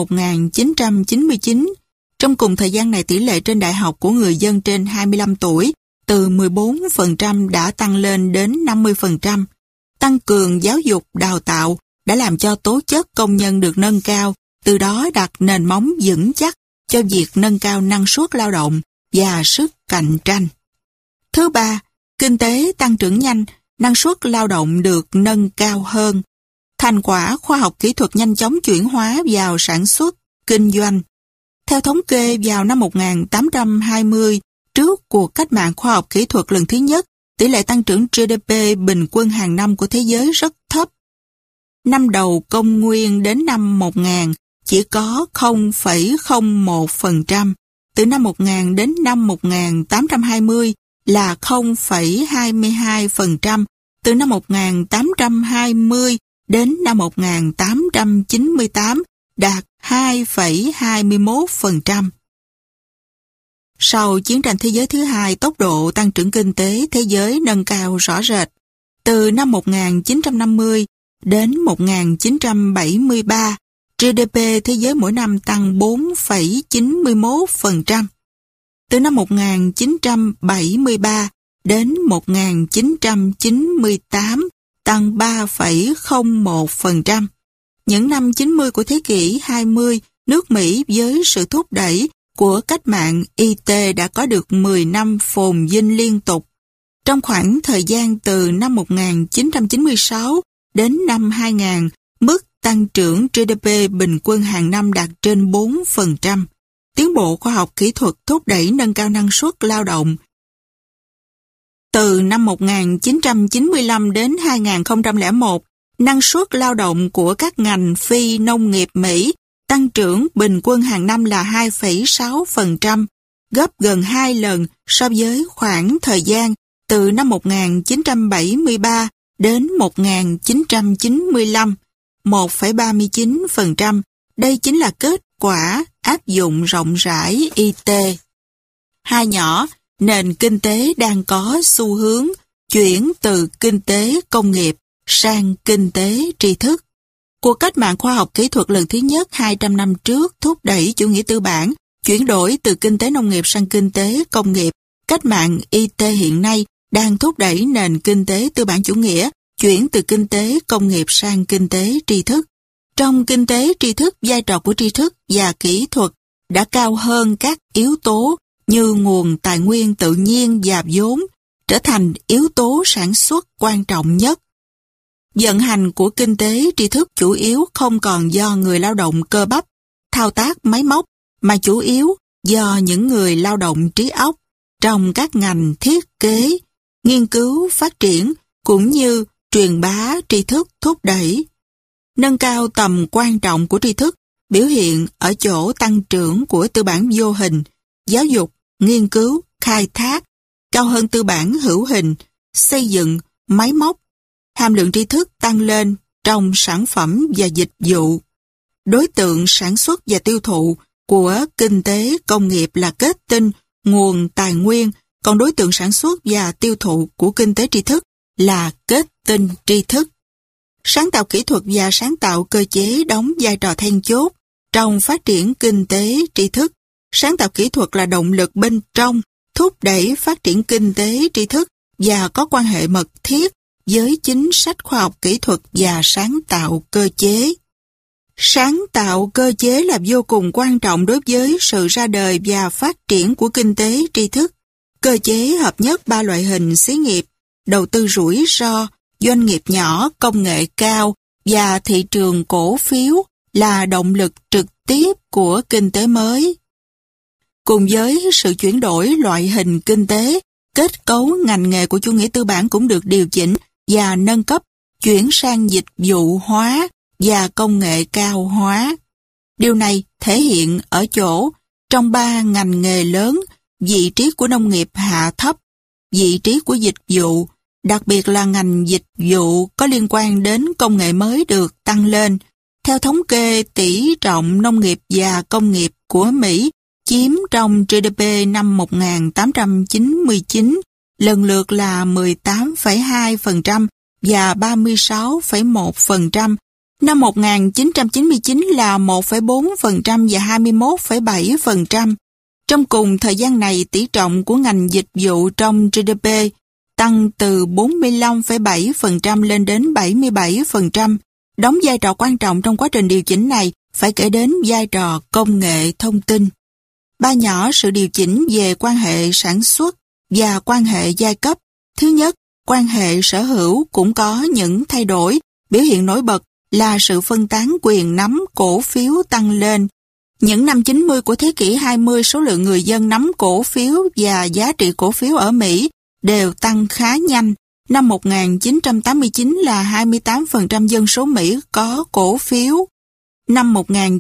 A: 1999. Trong cùng thời gian này, tỷ lệ trên đại học của người dân trên 25 tuổi từ 14% đã tăng lên đến 50%. Tăng cường giáo dục đào tạo đã làm cho tố chất công nhân được nâng cao, từ đó đặt nền móng vững chắc cho việc nâng cao năng suất lao động và sức cạnh tranh. Thứ ba, kinh tế tăng trưởng nhanh, năng suất lao động được nâng cao hơn. Thành quả khoa học kỹ thuật nhanh chóng chuyển hóa vào sản xuất, kinh doanh. Theo thống kê vào năm 1820, trước cuộc cách mạng khoa học kỹ thuật lần thứ nhất, tỷ lệ tăng trưởng GDP bình quân hàng năm của thế giới rất thấp. Năm đầu công nguyên đến năm 1000 chỉ có 0,01%, từ năm 1000 đến năm 1820 là 0,22%, từ năm 1820 đến năm 1898 đạt 2,21%. Sau chiến tranh thế giới thứ hai, tốc độ tăng trưởng kinh tế thế giới nâng cao rõ rệt. Từ năm 1950 đến 1973, GDP thế giới mỗi năm tăng 4,91%. Từ năm 1973 đến 1998, tăng 3,01%. Những năm 90 của thế kỷ 20, nước Mỹ với sự thúc đẩy của cách mạng IT đã có được 10 năm phồn vinh liên tục. Trong khoảng thời gian từ năm 1996 đến năm 2000, mức tăng trưởng GDP bình quân hàng năm đạt trên 4%. Tiến bộ khoa học kỹ thuật thúc đẩy nâng cao năng suất lao động. Từ năm 1995 đến 2001, năng suất lao động của các ngành phi nông nghiệp Mỹ tăng trưởng bình quân hàng năm là 2,6%, gấp gần 2 lần so với khoảng thời gian từ năm 1973 đến 1995, 1,39%. Đây chính là kết quả áp dụng rộng rãi IT. Hai nhỏ, nền kinh tế đang có xu hướng chuyển từ kinh tế công nghiệp sang kinh tế tri thức. Cuộc cách mạng khoa học kỹ thuật lần thứ nhất 200 năm trước thúc đẩy chủ nghĩa tư bản, chuyển đổi từ kinh tế nông nghiệp sang kinh tế công nghiệp. Cách mạng IT hiện nay đang thúc đẩy nền kinh tế tư bản chủ nghĩa, chuyển từ kinh tế công nghiệp sang kinh tế tri thức. Trong kinh tế tri thức, vai trò của tri thức và kỹ thuật đã cao hơn các yếu tố như nguồn tài nguyên tự nhiên và vốn, trở thành yếu tố sản xuất quan trọng nhất. Vận hành của kinh tế tri thức chủ yếu không còn do người lao động cơ bắp, thao tác máy móc, mà chủ yếu do những người lao động trí óc trong các ngành thiết kế, nghiên cứu, phát triển, cũng như truyền bá tri thức thúc đẩy. Nâng cao tầm quan trọng của tri thức biểu hiện ở chỗ tăng trưởng của tư bản vô hình, giáo dục, nghiên cứu, khai thác, cao hơn tư bản hữu hình, xây dựng, máy móc. Hàm lượng tri thức tăng lên trong sản phẩm và dịch vụ. Đối tượng sản xuất và tiêu thụ của kinh tế công nghiệp là kết tinh, nguồn tài nguyên, còn đối tượng sản xuất và tiêu thụ của kinh tế tri thức là kết tinh tri thức. Sáng tạo kỹ thuật và sáng tạo cơ chế đóng vai trò then chốt trong phát triển kinh tế tri thức. Sáng tạo kỹ thuật là động lực bên trong, thúc đẩy phát triển kinh tế tri thức và có quan hệ mật thiết với chính sách khoa học kỹ thuật và sáng tạo cơ chế. Sáng tạo cơ chế là vô cùng quan trọng đối với sự ra đời và phát triển của kinh tế tri thức. Cơ chế hợp nhất ba loại hình xí nghiệp, đầu tư rủi ro, doanh nghiệp nhỏ, công nghệ cao và thị trường cổ phiếu là động lực trực tiếp của kinh tế mới. Cùng với sự chuyển đổi loại hình kinh tế, kết cấu ngành nghề của chủ nghĩa tư bản cũng được điều chỉnh và nâng cấp, chuyển sang dịch vụ hóa và công nghệ cao hóa. Điều này thể hiện ở chỗ, trong ba ngành nghề lớn, vị trí của nông nghiệp hạ thấp, vị trí của dịch vụ, đặc biệt là ngành dịch vụ có liên quan đến công nghệ mới được tăng lên. Theo thống kê, tỷ trọng nông nghiệp và công nghiệp của Mỹ chiếm trong GDP năm 1899 lần lượt là 18,2% và 36,1%, năm 1999 là 1,4% và 21,7%. Trong cùng thời gian này, tỷ trọng của ngành dịch vụ trong GDP tăng từ 45,7% lên đến 77%. Đóng vai trò quan trọng trong quá trình điều chỉnh này phải kể đến vai trò công nghệ thông tin. Ba nhỏ sự điều chỉnh về quan hệ sản xuất và quan hệ giai cấp. Thứ nhất, quan hệ sở hữu cũng có những thay đổi. Biểu hiện nổi bật là sự phân tán quyền nắm cổ phiếu tăng lên. Những năm 90 của thế kỷ 20, số lượng người dân nắm cổ phiếu và giá trị cổ phiếu ở Mỹ đều tăng khá nhanh. Năm 1989 là 28% dân số Mỹ có cổ phiếu. Năm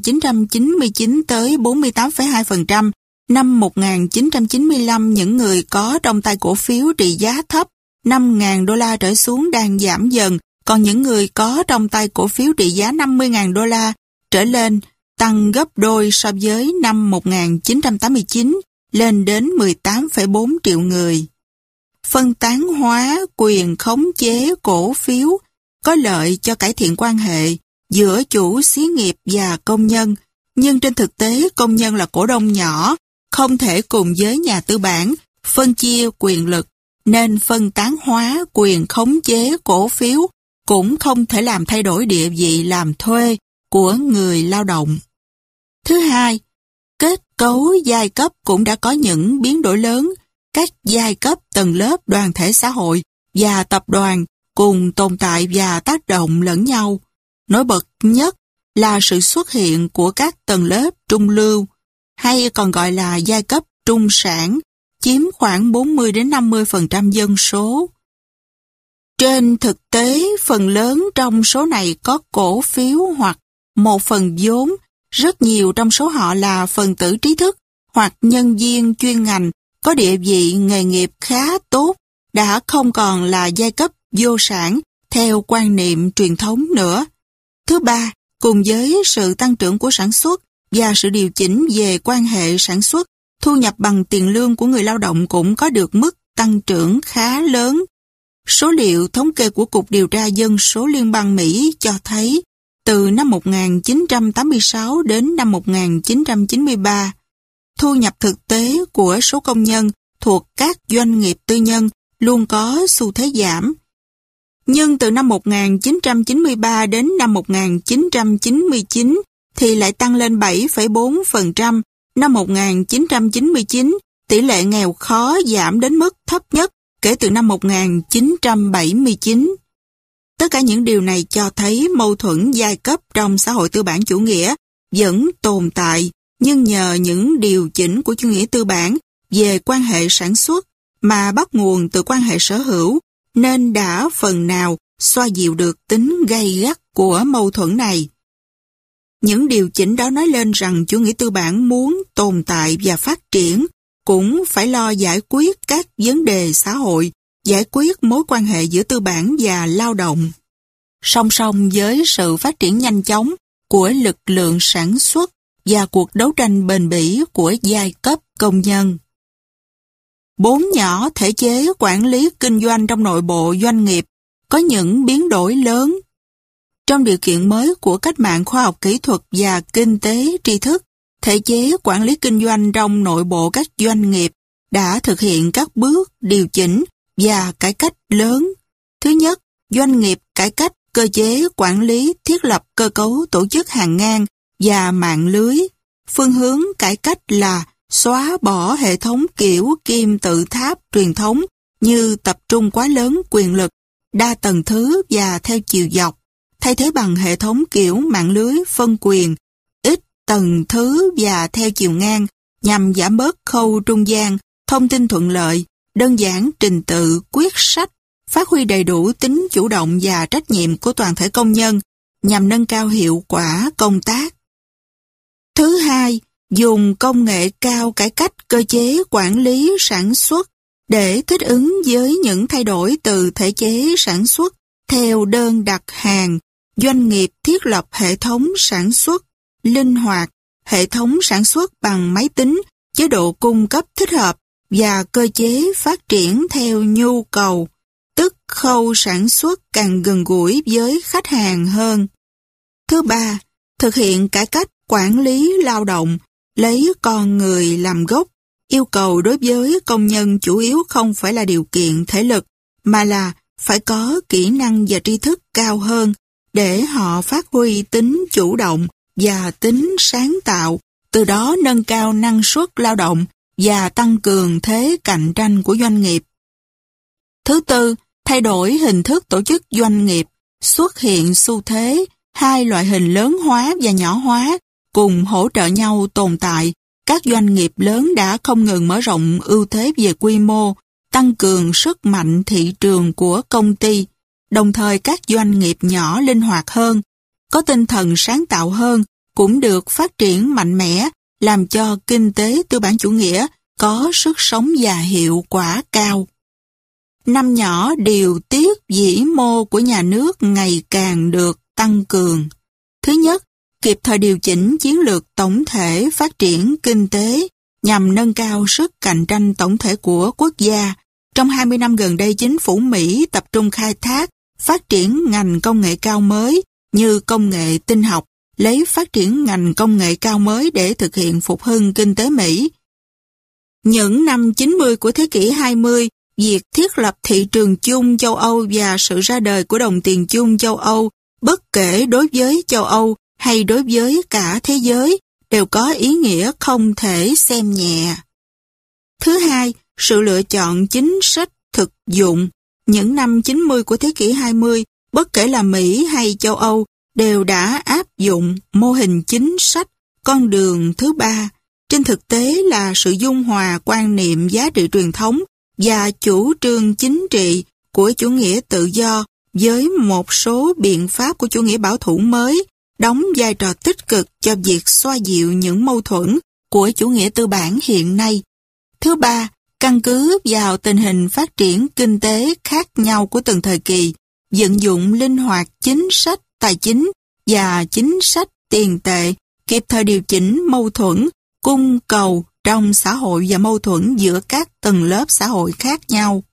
A: 1999 tới 48,2%. Năm 1995 những người có trong tay cổ phiếu trị giá thấp, $5.000 trở xuống đang giảm dần, còn những người có trong tay cổ phiếu trị giá $50.000 trở lên tăng gấp đôi so với năm 1989 lên đến 18,4 triệu người. Phân tán hóa quyền khống chế cổ phiếu có lợi cho cải thiện quan hệ giữa chủ xí nghiệp và công nhân, nhưng trên thực tế công nhân là cổ đông nhỏ, không thể cùng với nhà tư bản phân chia quyền lực, nên phân tán hóa quyền khống chế cổ phiếu cũng không thể làm thay đổi địa vị làm thuê của người lao động. Thứ hai, kết cấu giai cấp cũng đã có những biến đổi lớn. Các giai cấp, tầng lớp, đoàn thể xã hội và tập đoàn cùng tồn tại và tác động lẫn nhau. Nổi bật nhất là sự xuất hiện của các tầng lớp trung lưu, hay còn gọi là giai cấp trung sản, chiếm khoảng 40-50% dân số. Trên thực tế, phần lớn trong số này có cổ phiếu hoặc một phần vốn, rất nhiều trong số họ là phần tử trí thức hoặc nhân viên chuyên ngành có địa vị nghề nghiệp khá tốt, đã không còn là giai cấp vô sản theo quan niệm truyền thống nữa. Thứ ba, cùng với sự tăng trưởng của sản xuất và sự điều chỉnh về quan hệ sản xuất, thu nhập bằng tiền lương của người lao động cũng có được mức tăng trưởng khá lớn. Số liệu thống kê của Cục Điều tra Dân số Liên bang Mỹ cho thấy, từ năm 1986 đến năm 1993, thu nhập thực tế của số công nhân thuộc các doanh nghiệp tư nhân luôn có xu thế giảm. Nhưng từ năm 1993 đến năm 1999 thì lại tăng lên 7,4%. Năm 1999, tỷ lệ nghèo khó giảm đến mức thấp nhất kể từ năm 1979. Tất cả những điều này cho thấy mâu thuẫn giai cấp trong xã hội tư bản chủ nghĩa vẫn tồn tại, nhưng nhờ những điều chỉnh của chủ nghĩa tư bản về quan hệ sản xuất mà bắt nguồn từ quan hệ sở hữu, nên đã phần nào xoa dịu được tính gay gắt của mâu thuẫn này. Những điều chỉnh đó nói lên rằng chủ nghĩa tư bản muốn tồn tại và phát triển cũng phải lo giải quyết các vấn đề xã hội, giải quyết mối quan hệ giữa tư bản và lao động. Song song với sự phát triển nhanh chóng của lực lượng sản xuất và cuộc đấu tranh bền bỉ của giai cấp công nhân. 4 nhỏ thể chế quản lý kinh doanh trong nội bộ doanh nghiệp có những biến đổi lớn. Trong điều kiện mới của cách mạng khoa học kỹ thuật và kinh tế tri thức, thể chế quản lý kinh doanh trong nội bộ các doanh nghiệp đã thực hiện các bước điều chỉnh và cải cách lớn. Thứ nhất, doanh nghiệp cải cách cơ chế quản lý, thiết lập cơ cấu tổ chức hàng ngang và mạng lưới. Phương hướng cải cách là xóa bỏ hệ thống kiểu kim tự tháp truyền thống như tập trung quá lớn quyền lực, đa tầng thứ và theo chiều dọc, thay thế bằng hệ thống kiểu mạng lưới phân quyền, ít tầng thứ và theo chiều ngang, nhằm giảm bớt khâu trung gian, thông tin thuận lợi, đơn giản trình tự quyết sách, phát huy đầy đủ tính chủ động và trách nhiệm của toàn thể công nhân, nhằm nâng cao hiệu quả công tác. Thứ hai, dùng công nghệ cao cải cách cơ chế quản lý sản xuất để thích ứng với những thay đổi từ thể chế sản xuất theo đơn đặt hàng. Doanh nghiệp thiết lập hệ thống sản xuất linh hoạt, hệ thống sản xuất bằng máy tính, chế độ cung cấp thích hợp và cơ chế phát triển theo nhu cầu, tức khâu sản xuất càng gần gũi với khách hàng hơn. Thứ ba, thực hiện cải cách quản lý lao động, lấy con người làm gốc. Yêu cầu đối với công nhân chủ yếu không phải là điều kiện thể lực, mà là phải có kỹ năng và tri thức cao hơn để họ phát huy tính chủ động và tính sáng tạo, từ đó nâng cao năng suất lao động và tăng cường thế cạnh tranh của doanh nghiệp. Thứ tư, thay đổi hình thức tổ chức doanh nghiệp, xuất hiện xu thế hai loại hình lớn hóa và nhỏ hóa cùng hỗ trợ nhau tồn tại. Các doanh nghiệp lớn đã không ngừng mở rộng ưu thế về quy mô, tăng cường sức mạnh thị trường của công ty. Đồng thời các doanh nghiệp nhỏ linh hoạt hơn, có tinh thần sáng tạo hơn, cũng được phát triển mạnh mẽ, làm cho kinh tế tư bản chủ nghĩa có sức sống và hiệu quả cao. 5 nhỏ điều tiết vĩ mô của nhà nước ngày càng được tăng cường. Thứ nhất, kịp thời điều chỉnh chiến lược tổng thể phát triển kinh tế nhằm nâng cao sức cạnh tranh tổng thể của quốc gia. Trong 20 năm gần đây, chính phủ Mỹ tập trung khai thác, phát triển ngành công nghệ cao mới như công nghệ tin học, lấy phát triển ngành công nghệ cao mới để thực hiện phục hưng kinh tế Mỹ. Những năm 90 của thế kỷ 20, việc thiết lập thị trường chung châu Âu và sự ra đời của đồng tiền chung châu Âu, bất kể đối với châu Âu hay đối với cả thế giới, đều có ý nghĩa không thể xem nhẹ. Thứ hai, sự lựa chọn chính sách thực dụng. Những năm 90 của thế kỷ 20, bất kể là Mỹ hay châu Âu, đều đã áp dụng mô hình chính sách con đường thứ ba. Trên thực tế là sự dung hòa quan niệm giá trị truyền thống và chủ trương chính trị của chủ nghĩa tự do với một số biện pháp của chủ nghĩa bảo thủ mới, đóng vai trò tích cực cho việc xoa dịu những mâu thuẫn của chủ nghĩa tư bản hiện nay. Thứ ba, căn cứ vào tình hình phát triển kinh tế khác nhau của từng thời kỳ, vận dụng linh hoạt chính sách tài chính và chính sách tiền tệ, kịp thời điều chỉnh mâu thuẫn, cung cầu trong xã hội và mâu thuẫn giữa các tầng lớp xã hội khác nhau.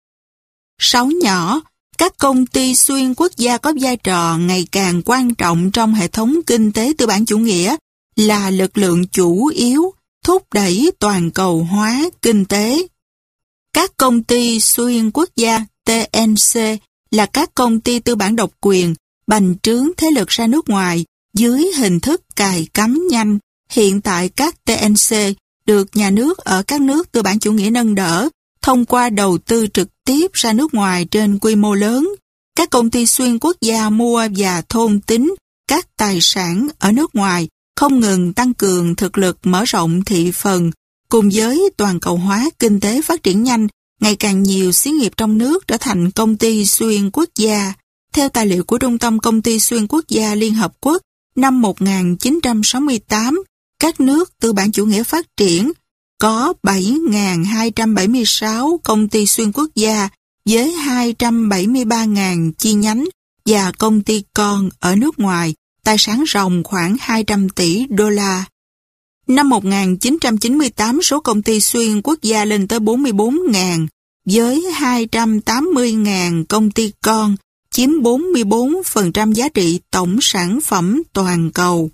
A: 6 nhỏ, các công ty xuyên quốc gia có vai trò ngày càng quan trọng trong hệ thống kinh tế tư bản chủ nghĩa, là lực lượng chủ yếu thúc đẩy toàn cầu hóa kinh tế. Các công ty xuyên quốc gia TNC là các công ty tư bản độc quyền, bành trướng thế lực ra nước ngoài dưới hình thức cài cắm nhanh. Hiện tại các TNC được nhà nước ở các nước tư bản chủ nghĩa nâng đỡ thông qua đầu tư trực tiếp ra nước ngoài trên quy mô lớn. Các công ty xuyên quốc gia mua và thôn tính các tài sản ở nước ngoài, không ngừng tăng cường thực lực mở rộng thị phần. Cùng với toàn cầu hóa kinh tế phát triển nhanh, ngày càng nhiều xí nghiệp trong nước trở thành công ty xuyên quốc gia. Theo tài liệu của Trung tâm Công ty Xuyên Quốc gia Liên Hợp Quốc, năm 1968, các nước tư bản chủ nghĩa phát triển có 7.276 công ty xuyên quốc gia với 273.000 chi nhánh và công ty con ở nước ngoài, tài sản ròng khoảng 200 tỷ đô la. Năm 1998, số công ty xuyên quốc gia lên tới 44.000 với 280.000 công ty con, chiếm 44% giá trị tổng sản phẩm toàn cầu,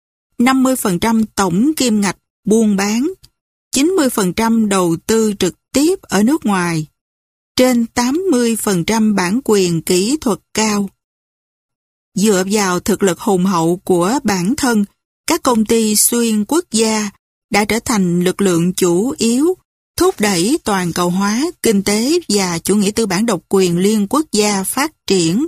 A: 50% tổng kim ngạch buôn bán, 90% đầu tư trực tiếp ở nước ngoài, trên 80% bản quyền kỹ thuật cao. Dựa vào thực lực hùng hậu của bản thân, các công ty xuyên quốc gia đã trở thành lực lượng chủ yếu thúc đẩy toàn cầu hóa kinh tế và chủ nghĩa tư bản độc quyền liên quốc gia phát triển.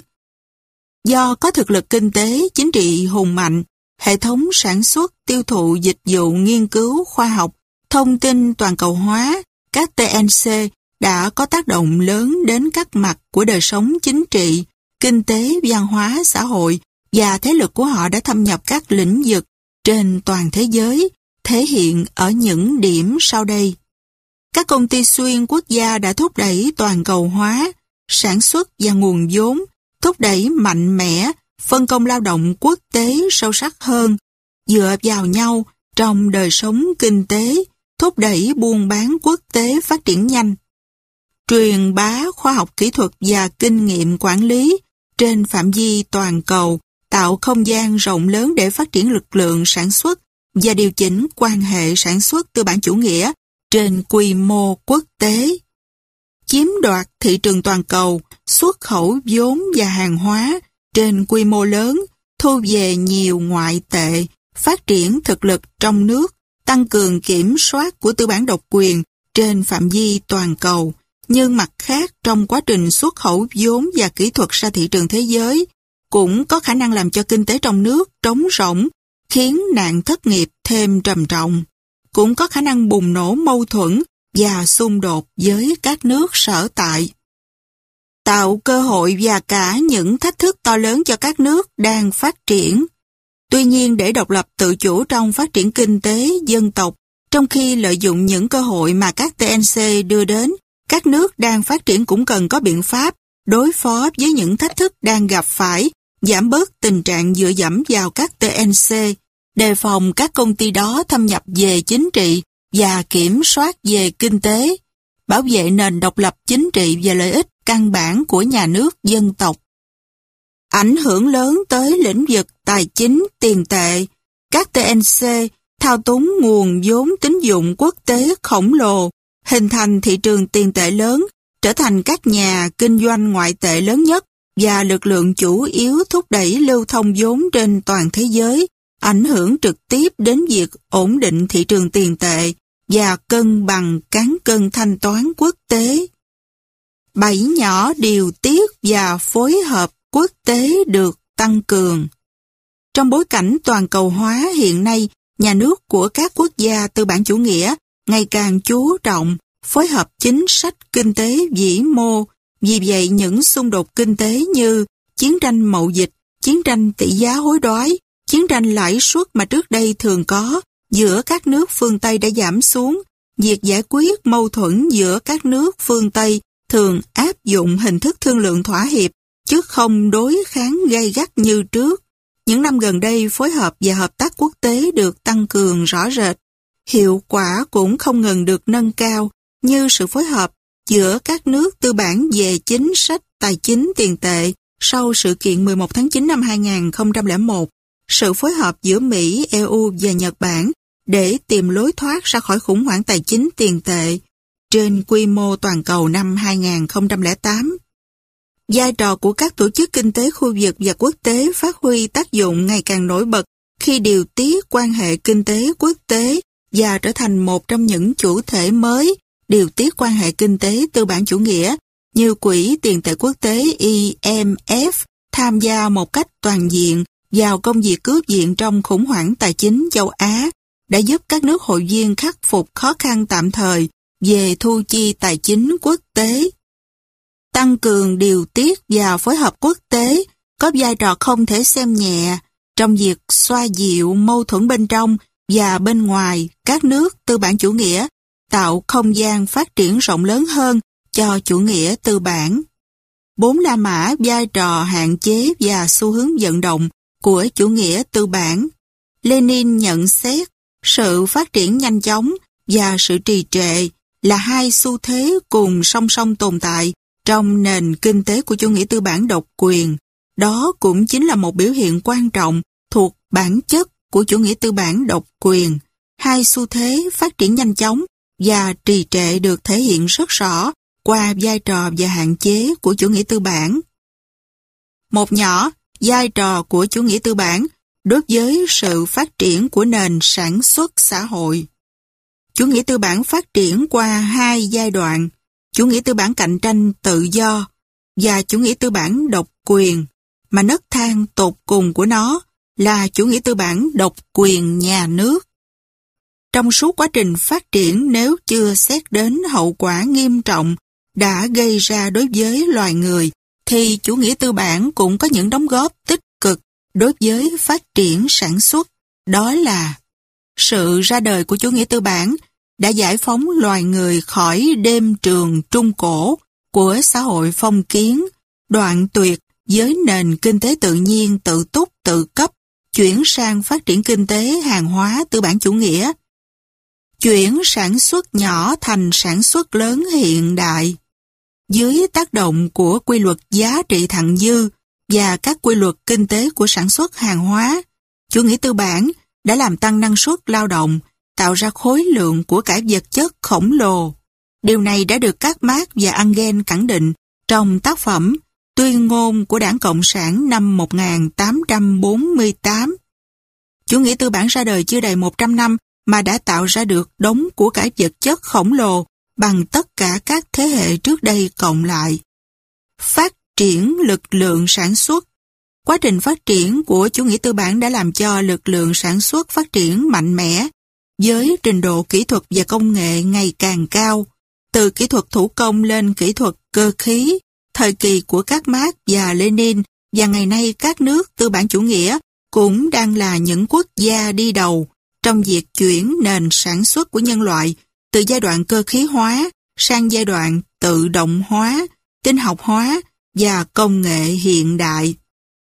A: Do có thực lực kinh tế, chính trị hùng mạnh, hệ thống sản xuất, tiêu thụ dịch vụ, nghiên cứu, khoa học, thông tin toàn cầu hóa, các TNC đã có tác động lớn đến các mặt của đời sống chính trị, kinh tế, văn hóa, xã hội, và thế lực của họ đã thâm nhập các lĩnh vực trên toàn thế giới, thể hiện ở những điểm sau đây. Các công ty xuyên quốc gia đã thúc đẩy toàn cầu hóa, sản xuất và nguồn vốn, thúc đẩy mạnh mẽ, phân công lao động quốc tế sâu sắc hơn, dựa vào nhau trong đời sống kinh tế, thúc đẩy buôn bán quốc tế phát triển nhanh, truyền bá khoa học kỹ thuật và kinh nghiệm quản lý trên phạm vi toàn cầu, tạo không gian rộng lớn để phát triển lực lượng sản xuất và điều chỉnh quan hệ sản xuất tư bản chủ nghĩa trên quy mô quốc tế. Chiếm đoạt thị trường toàn cầu, xuất khẩu vốn và hàng hóa trên quy mô lớn, thu về nhiều ngoại tệ, phát triển thực lực trong nước, tăng cường kiểm soát của tư bản độc quyền trên phạm vi toàn cầu. Nhưng mặt khác, trong quá trình xuất khẩu vốn và kỹ thuật ra thị trường thế giới, cũng có khả năng làm cho kinh tế trong nước trống rỗng, khiến nạn thất nghiệp thêm trầm trọng. Cũng có khả năng bùng nổ mâu thuẫn và xung đột với các nước sở tại. Tạo cơ hội và cả những thách thức to lớn cho các nước đang phát triển. Tuy nhiên, để độc lập tự chủ trong phát triển kinh tế dân tộc, trong khi lợi dụng những cơ hội mà các TNC đưa đến, các nước đang phát triển cũng cần có biện pháp đối phó với những thách thức đang gặp phải giảm bớt tình trạng dựa dẫm vào các TNC, đề phòng các công ty đó thâm nhập về chính trị và kiểm soát về kinh tế, bảo vệ nền độc lập chính trị và lợi ích căn bản của nhà nước dân tộc. Ảnh hưởng lớn tới lĩnh vực tài chính tiền tệ, các TNC thao túng nguồn vốn tín dụng quốc tế khổng lồ, hình thành thị trường tiền tệ lớn, trở thành các nhà kinh doanh ngoại tệ lớn nhất và lực lượng chủ yếu thúc đẩy lưu thông vốn trên toàn thế giới, ảnh hưởng trực tiếp đến việc ổn định thị trường tiền tệ và cân bằng cán cân thanh toán quốc tế. Bảy nhỏ điều tiết và phối hợp quốc tế được tăng cường. Trong bối cảnh toàn cầu hóa hiện nay, nhà nước của các quốc gia tư bản chủ nghĩa ngày càng chú trọng phối hợp chính sách kinh tế vĩ mô. Vì vậy, những xung đột kinh tế như chiến tranh mậu dịch, chiến tranh tỷ giá hối đoái, chiến tranh lãi suất mà trước đây thường có giữa các nước phương Tây đã giảm xuống. Việc giải quyết mâu thuẫn giữa các nước phương Tây thường áp dụng hình thức thương lượng thỏa hiệp, chứ không đối kháng gay gắt như trước. Những năm gần đây, phối hợp và hợp tác quốc tế được tăng cường rõ rệt. Hiệu quả cũng không ngừng được nâng cao, như sự phối hợp giữa các nước tư bản về chính sách tài chính tiền tệ sau sự kiện 11 tháng 9 năm 2001, sự phối hợp giữa Mỹ, EU và Nhật Bản để tìm lối thoát ra khỏi khủng hoảng tài chính tiền tệ trên quy mô toàn cầu năm 2008. Vai trò của các tổ chức kinh tế khu vực và quốc tế phát huy tác dụng ngày càng nổi bật khi điều tiết quan hệ kinh tế quốc tế và trở thành một trong những chủ thể mới điều tiết quan hệ kinh tế tư bản chủ nghĩa, như Quỹ tiền tệ quốc tế IMF tham gia một cách toàn diện vào công việc cướp diện trong khủng hoảng tài chính châu Á, đã giúp các nước hội viên khắc phục khó khăn tạm thời về thu chi tài chính quốc tế. Tăng cường điều tiết và phối hợp quốc tế có vai trò không thể xem nhẹ trong việc xoa dịu mâu thuẫn bên trong và bên ngoài các nước tư bản chủ nghĩa, tạo không gian phát triển rộng lớn hơn cho chủ nghĩa tư bản. 4 La Mã vai trò hạn chế và xu hướng vận động của chủ nghĩa tư bản. Lenin nhận xét sự phát triển nhanh chóng và sự trì trệ là hai xu thế cùng song song tồn tại trong nền kinh tế của chủ nghĩa tư bản độc quyền. Đó cũng chính là một biểu hiện quan trọng thuộc bản chất của chủ nghĩa tư bản độc quyền. Hai xu thế phát triển nhanh chóng và trì trệ được thể hiện rất rõ qua vai trò và hạn chế của chủ nghĩa tư bản. Một nhỏ, vai trò của chủ nghĩa tư bản đối với sự phát triển của nền sản xuất xã hội. Chủ nghĩa tư bản phát triển qua hai giai đoạn, chủ nghĩa tư bản cạnh tranh tự do và chủ nghĩa tư bản độc quyền, mà nấc thang tột cùng của nó là chủ nghĩa tư bản độc quyền nhà nước. Trong suốt quá trình phát triển, nếu chưa xét đến hậu quả nghiêm trọng đã gây ra đối với loài người, thì chủ nghĩa tư bản cũng có những đóng góp tích cực đối với phát triển sản xuất. Đó là sự ra đời của chủ nghĩa tư bản đã giải phóng loài người khỏi đêm trường trung cổ của xã hội phong kiến, đoạn tuyệt với nền kinh tế tự nhiên tự túc tự cấp, chuyển sang phát triển kinh tế hàng hóa tư bản chủ nghĩa. Chuyển sản xuất nhỏ thành sản xuất lớn hiện đại. Dưới tác động của quy luật giá trị thặng dư và các quy luật kinh tế của sản xuất hàng hóa, chủ nghĩa tư bản đã làm tăng năng suất lao động, tạo ra khối lượng của cải vật chất khổng lồ. Điều này đã được các Marx và Engels khẳng định trong tác phẩm Tuyên ngôn của Đảng Cộng sản năm 1848. Chủ nghĩa tư bản ra đời chưa đầy 100 năm mà đã tạo ra được đống của cải vật chất khổng lồ bằng tất cả các thế hệ trước đây cộng lại. Phát triển lực lượng sản xuất. Quá trình phát triển của chủ nghĩa tư bản đã làm cho lực lượng sản xuất phát triển mạnh mẽ, với trình độ kỹ thuật và công nghệ ngày càng cao, từ kỹ thuật thủ công lên kỹ thuật cơ khí. Thời kỳ của các Marx và Lenin và ngày nay các nước tư bản chủ nghĩa cũng đang là những quốc gia đi đầu trong việc chuyển nền sản xuất của nhân loại từ giai đoạn cơ khí hóa sang giai đoạn tự động hóa, tin học hóa và công nghệ hiện đại.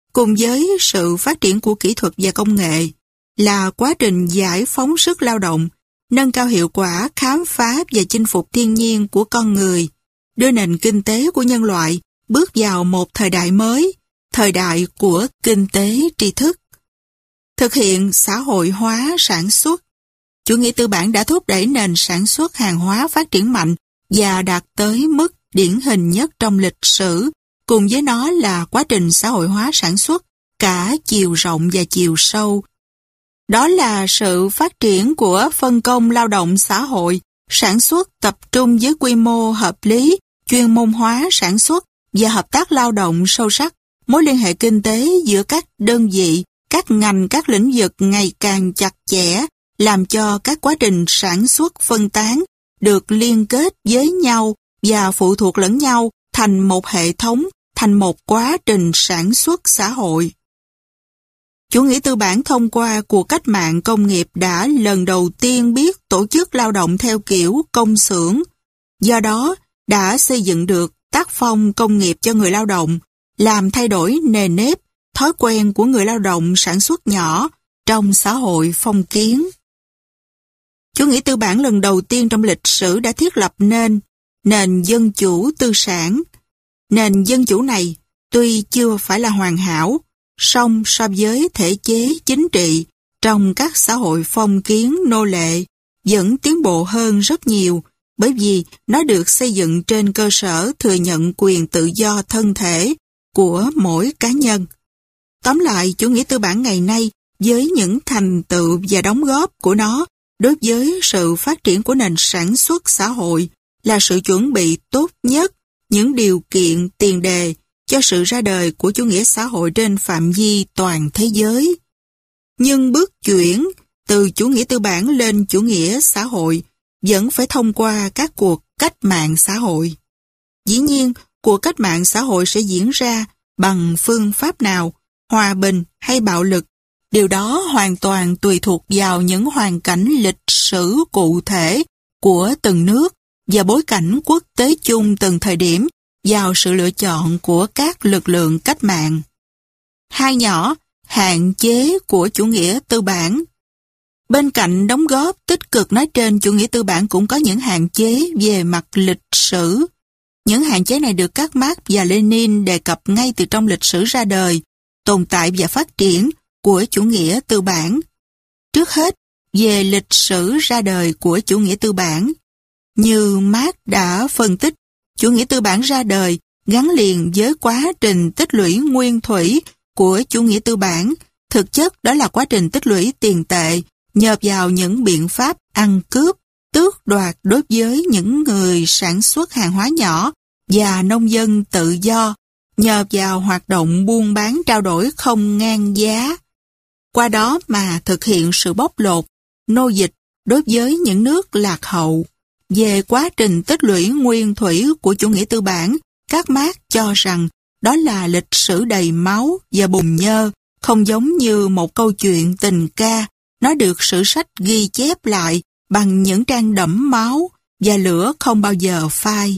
A: cùng với sự phát triển của kỹ thuật và công nghệ, là quá trình giải phóng sức lao động, nâng cao hiệu quả khám phá và chinh phục thiên nhiên của con người, đưa nền kinh tế của nhân loại bước vào một thời đại mới, thời đại của kinh tế tri thức. Thực hiện xã hội hóa sản xuất. Chủ nghĩa tư bản đã thúc đẩy nền sản xuất hàng hóa phát triển mạnh và đạt tới mức điển hình nhất trong lịch sử, cùng với nó là quá trình xã hội hóa sản xuất cả chiều rộng và chiều sâu. Đó là sự phát triển của phân công lao động xã hội, sản xuất tập trung với quy mô hợp lý, chuyên môn hóa sản xuất và hợp tác lao động sâu sắc, mối liên hệ kinh tế giữa các đơn vị, các ngành, các lĩnh vực ngày càng chặt chẽ, làm cho các quá trình sản xuất phân tán được liên kết với nhau và phụ thuộc lẫn nhau thành một hệ thống, thành một quá trình sản xuất xã hội. Chủ nghĩa tư bản thông qua cuộc cách mạng công nghiệp đã lần đầu tiên biết tổ chức lao động theo kiểu công xưởng, do đó đã xây dựng được tác phong công nghiệp cho người lao động, làm thay đổi nề nếp, thói quen của người lao động sản xuất nhỏ trong xã hội phong kiến. Chủ nghĩa tư bản lần đầu tiên trong lịch sử đã thiết lập nên nền dân chủ tư sản. Nền dân chủ này tuy chưa phải là hoàn hảo, song so với thể chế chính trị trong các xã hội phong kiến nô lệ vẫn tiến bộ hơn rất nhiều, bởi vì nó được xây dựng trên cơ sở thừa nhận quyền tự do thân thể của mỗi cá nhân. Tóm lại, chủ nghĩa tư bản ngày nay với những thành tựu và đóng góp của nó đối với sự phát triển của nền sản xuất xã hội là sự chuẩn bị tốt nhất, những điều kiện tiền đề cho sự ra đời của chủ nghĩa xã hội trên phạm vi toàn thế giới. Nhưng bước chuyển từ chủ nghĩa tư bản lên chủ nghĩa xã hội vẫn phải thông qua các cuộc cách mạng xã hội. Dĩ nhiên, cuộc cách mạng xã hội sẽ diễn ra bằng phương pháp nào, hòa bình hay bạo lực. Điều đó hoàn toàn tùy thuộc vào những hoàn cảnh lịch sử cụ thể của từng nước và bối cảnh quốc tế chung từng thời điểm, vào sự lựa chọn của các lực lượng cách mạng. Hai nhỏ, hạn chế của chủ nghĩa tư bản. Bên cạnh đóng góp tích cực nói trên, chủ nghĩa tư bản cũng có những hạn chế về mặt lịch sử. Những hạn chế này được các Marx và Lenin đề cập ngay từ trong lịch sử ra đời, tồn tại và phát triển của chủ nghĩa tư bản. Trước hết, về lịch sử ra đời của chủ nghĩa tư bản. Như Marx đã phân tích, chủ nghĩa tư bản ra đời gắn liền với quá trình tích lũy nguyên thủy của chủ nghĩa tư bản. Thực chất đó là quá trình tích lũy tiền tệ nhờ vào những biện pháp ăn cướp, tước đoạt đối với những người sản xuất hàng hóa nhỏ và nông dân tự do, nhờ vào hoạt động buôn bán trao đổi không ngang giá. Qua đó mà thực hiện sự bóc lột, nô dịch đối với những nước lạc hậu. Về quá trình tích lũy nguyên thủy của chủ nghĩa tư bản, các Marx cho rằng đó là lịch sử đầy máu và bùn nhơ, không giống như một câu chuyện tình ca. Nó được sử sách ghi chép lại bằng những trang đẫm máu và lửa không bao giờ phai.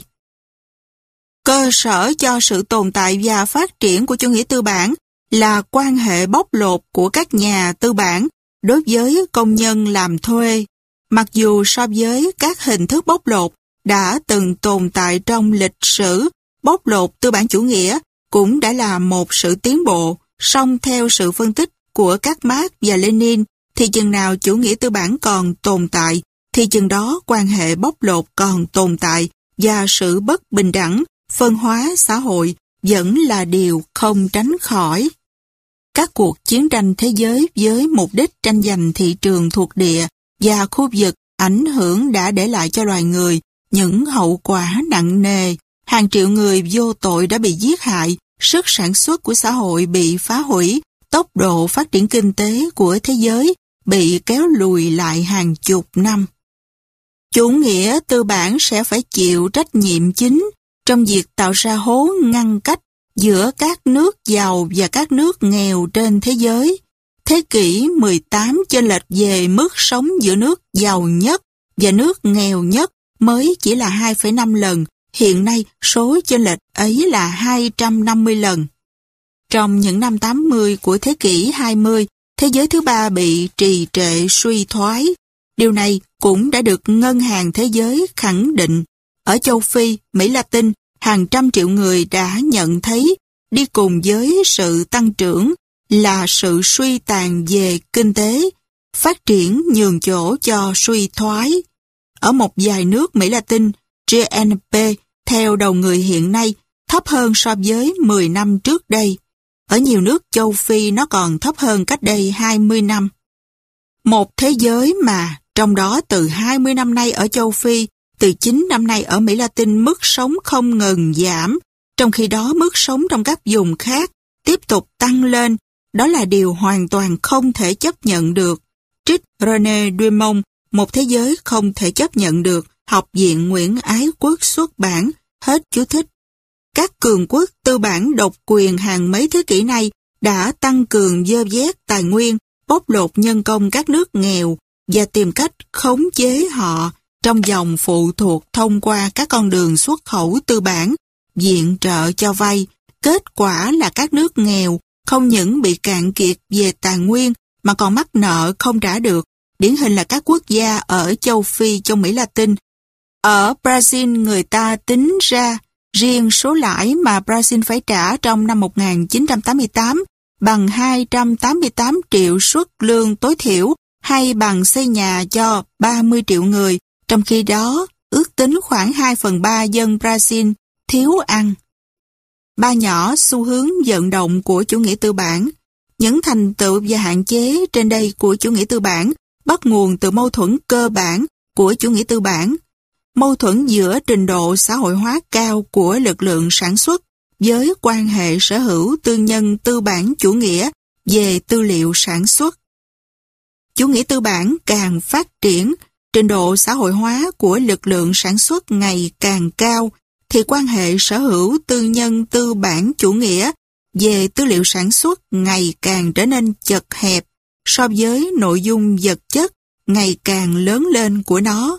A: Cơ sở cho sự tồn tại và phát triển của chủ nghĩa tư bản là quan hệ bóc lột của các nhà tư bản đối với công nhân làm thuê. Mặc dù so với các hình thức bóc lột đã từng tồn tại trong lịch sử, bóc lột tư bản chủ nghĩa cũng đã là một sự tiến bộ, song theo sự phân tích của các Marx và Lenin, thì chừng nào chủ nghĩa tư bản còn tồn tại, thì chừng đó quan hệ bóc lột còn tồn tại và sự bất bình đẳng, phân hóa xã hội vẫn là điều không tránh khỏi. Các cuộc chiến tranh thế giới với mục đích tranh giành thị trường thuộc địa và khu vực ảnh hưởng đã để lại cho loài người những hậu quả nặng nề. Hàng triệu người vô tội đã bị giết hại, sức sản xuất của xã hội bị phá hủy, tốc độ phát triển kinh tế của thế giới bị kéo lùi lại hàng chục năm. Chủ nghĩa tư bản sẽ phải chịu trách nhiệm chính trong việc tạo ra hố ngăn cách giữa các nước giàu và các nước nghèo trên thế giới. Thế kỷ 18 chênh lệch về mức sống giữa nước giàu nhất và nước nghèo nhất mới chỉ là 2,5 lần. Hiện nay số chênh lệch ấy là 250 lần. Trong những năm 80 của thế kỷ 20, thế giới thứ ba bị trì trệ suy thoái. Điều này cũng đã được Ngân hàng Thế giới khẳng định. Ở châu Phi, Mỹ Latin, hàng trăm triệu người đã nhận thấy đi cùng với sự tăng trưởng là sự suy tàn về kinh tế, phát triển nhường chỗ cho suy thoái. Ở một vài nước Mỹ Latin, GNP theo đầu người hiện nay thấp hơn so với 10 năm trước đây. Ở nhiều nước châu Phi nó còn thấp hơn cách đây 20 năm. Một thế giới mà, trong đó từ 20 năm nay ở châu Phi, từ 9 năm nay ở Mỹ Latin mức sống không ngừng giảm, trong khi đó mức sống trong các vùng khác tiếp tục tăng lên. Đó là điều hoàn toàn không thể chấp nhận được. Trích René Dumont, Một thế giới không thể chấp nhận được, Học viện Nguyễn Ái Quốc xuất bản, hết chú thích. Các cường quốc tư bản độc quyền hàng mấy thế kỷ nay đã tăng cường dơ vét tài nguyên, bóc lột nhân công các nước nghèo và tìm cách khống chế họ trong vòng phụ thuộc thông qua các con đường xuất khẩu tư bản, viện trợ cho vay. Kết quả là các nước nghèo không những bị cạn kiệt về tài nguyên mà còn mắc nợ không trả được. Điển hình là các quốc gia ở châu Phi, châu Mỹ Latin. Ở Brazil người ta tính ra riêng số lãi mà Brazil phải trả trong năm 1988 bằng 288 triệu suất lương tối thiểu hay bằng xây nhà cho 30 triệu người, trong khi đó ước tính khoảng 2/3 dân Brazil thiếu ăn. Ba nhỏ xu hướng vận động của chủ nghĩa tư bản. Những thành tựu và hạn chế trên đây của chủ nghĩa tư bản bắt nguồn từ mâu thuẫn cơ bản của chủ nghĩa tư bản. Mâu thuẫn giữa trình độ xã hội hóa cao của lực lượng sản xuất với quan hệ sở hữu tư nhân tư bản chủ nghĩa về tư liệu sản xuất. Chủ nghĩa tư bản càng phát triển, trình độ xã hội hóa của lực lượng sản xuất ngày càng cao, thì quan hệ sở hữu tư nhân tư bản chủ nghĩa về tư liệu sản xuất ngày càng trở nên chật hẹp so với nội dung vật chất ngày càng lớn lên của nó.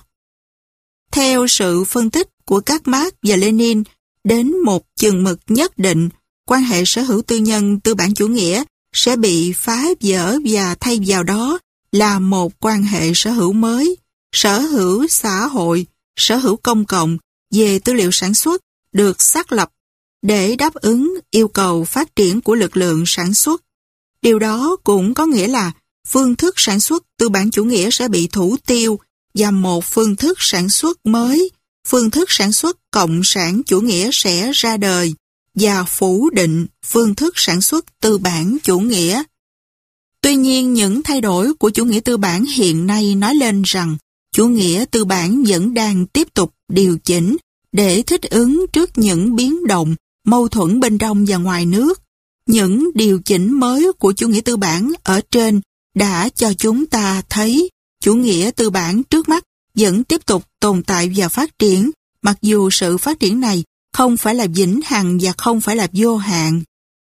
A: Theo sự phân tích của các Marx và Lenin, đến một chừng mực nhất định, quan hệ sở hữu tư nhân tư bản chủ nghĩa sẽ bị phá vỡ và thay vào đó là một quan hệ sở hữu mới, sở hữu xã hội, sở hữu công cộng về tư liệu sản xuất được xác lập để đáp ứng yêu cầu phát triển của lực lượng sản xuất. Điều đó cũng có nghĩa là phương thức sản xuất tư bản chủ nghĩa sẽ bị thủ tiêu và một phương thức sản xuất mới, phương thức sản xuất cộng sản chủ nghĩa sẽ ra đời và phủ định phương thức sản xuất tư bản chủ nghĩa. Tuy nhiên, những thay đổi của chủ nghĩa tư bản hiện nay nói lên rằng chủ nghĩa tư bản vẫn đang tiếp tục điều chỉnh để thích ứng trước những biến động, mâu thuẫn bên trong và ngoài nước. Những điều chỉnh mới của chủ nghĩa tư bản ở trên đã cho chúng ta thấy chủ nghĩa tư bản trước mắt vẫn tiếp tục tồn tại và phát triển, mặc dù sự phát triển này không phải là vĩnh hằng và không phải là vô hạn.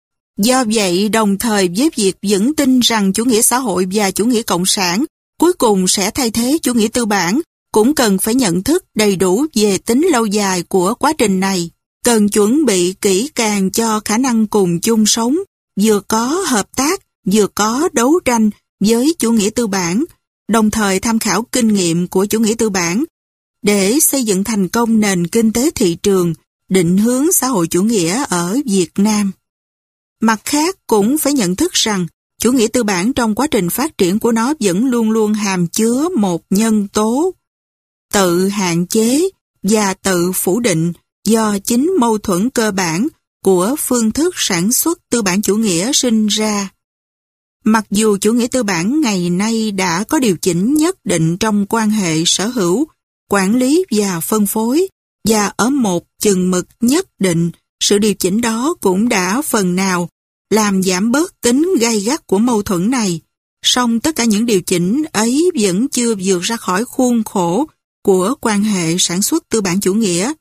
A: Do vậy, đồng thời với việc vững tin rằng chủ nghĩa xã hội và chủ nghĩa cộng sản cuối cùng sẽ thay thế chủ nghĩa tư bản, cũng cần phải nhận thức đầy đủ về tính lâu dài của quá trình này, cần chuẩn bị kỹ càng cho khả năng cùng chung sống, vừa có hợp tác, vừa có đấu tranh với chủ nghĩa tư bản, đồng thời tham khảo kinh nghiệm của chủ nghĩa tư bản để xây dựng thành công nền kinh tế thị trường, định hướng xã hội chủ nghĩa ở Việt Nam. Mặt khác cũng phải nhận thức rằng chủ nghĩa tư bản trong quá trình phát triển của nó vẫn luôn luôn hàm chứa một nhân tố tự hạn chế và tự phủ định do chính mâu thuẫn cơ bản của phương thức sản xuất tư bản chủ nghĩa sinh ra. Mặc dù chủ nghĩa tư bản ngày nay đã có điều chỉnh nhất định trong quan hệ sở hữu, quản lý và phân phối, và ở một chừng mực nhất định, sự điều chỉnh đó cũng đã phần nào làm giảm bớt tính gay gắt của mâu thuẫn này. Song tất cả những điều chỉnh ấy vẫn chưa vượt ra khỏi khuôn khổ của quan hệ sản xuất tư bản chủ nghĩa.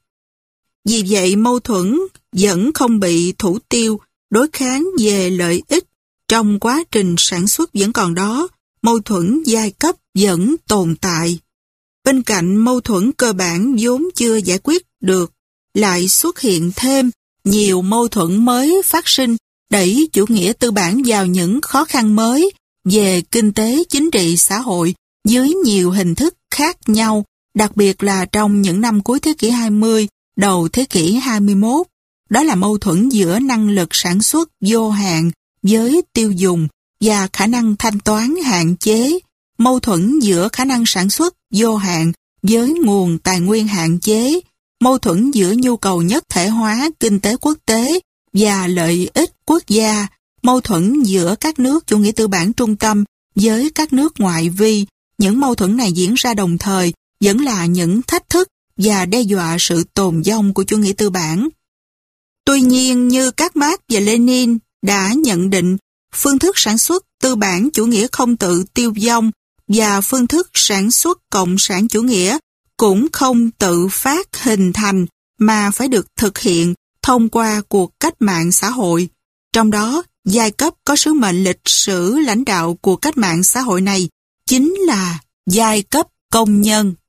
A: Vì vậy, mâu thuẫn vẫn không bị thủ tiêu, đối kháng về lợi ích trong quá trình sản xuất vẫn còn đó, mâu thuẫn giai cấp vẫn tồn tại. Bên cạnh mâu thuẫn cơ bản vốn chưa giải quyết được, lại xuất hiện thêm nhiều mâu thuẫn mới phát sinh đẩy chủ nghĩa tư bản vào những khó khăn mới về kinh tế, chính trị, xã hội dưới nhiều hình thức khác nhau, đặc biệt là trong những năm cuối thế kỷ 20, đầu thế kỷ 21. Đó là mâu thuẫn giữa năng lực sản xuất vô hạn với tiêu dùng và khả năng thanh toán hạn chế, mâu thuẫn giữa khả năng sản xuất vô hạn với nguồn tài nguyên hạn chế, mâu thuẫn giữa nhu cầu nhất thể hóa kinh tế quốc tế và lợi ích quốc gia, mâu thuẫn giữa các nước chủ nghĩa tư bản trung tâm với các nước ngoại vi. Những mâu thuẫn này diễn ra đồng thời vẫn là những thách thức và đe dọa sự tồn vong của chủ nghĩa tư bản. Tuy nhiên, như các Marx và Lenin đã nhận định, phương thức sản xuất tư bản chủ nghĩa không tự tiêu vong và phương thức sản xuất cộng sản chủ nghĩa cũng không tự phát hình thành mà phải được thực hiện thông qua cuộc cách mạng xã hội. Trong đó, giai cấp có sứ mệnh lịch sử lãnh đạo cuộc cách mạng xã hội này chính là giai cấp công nhân.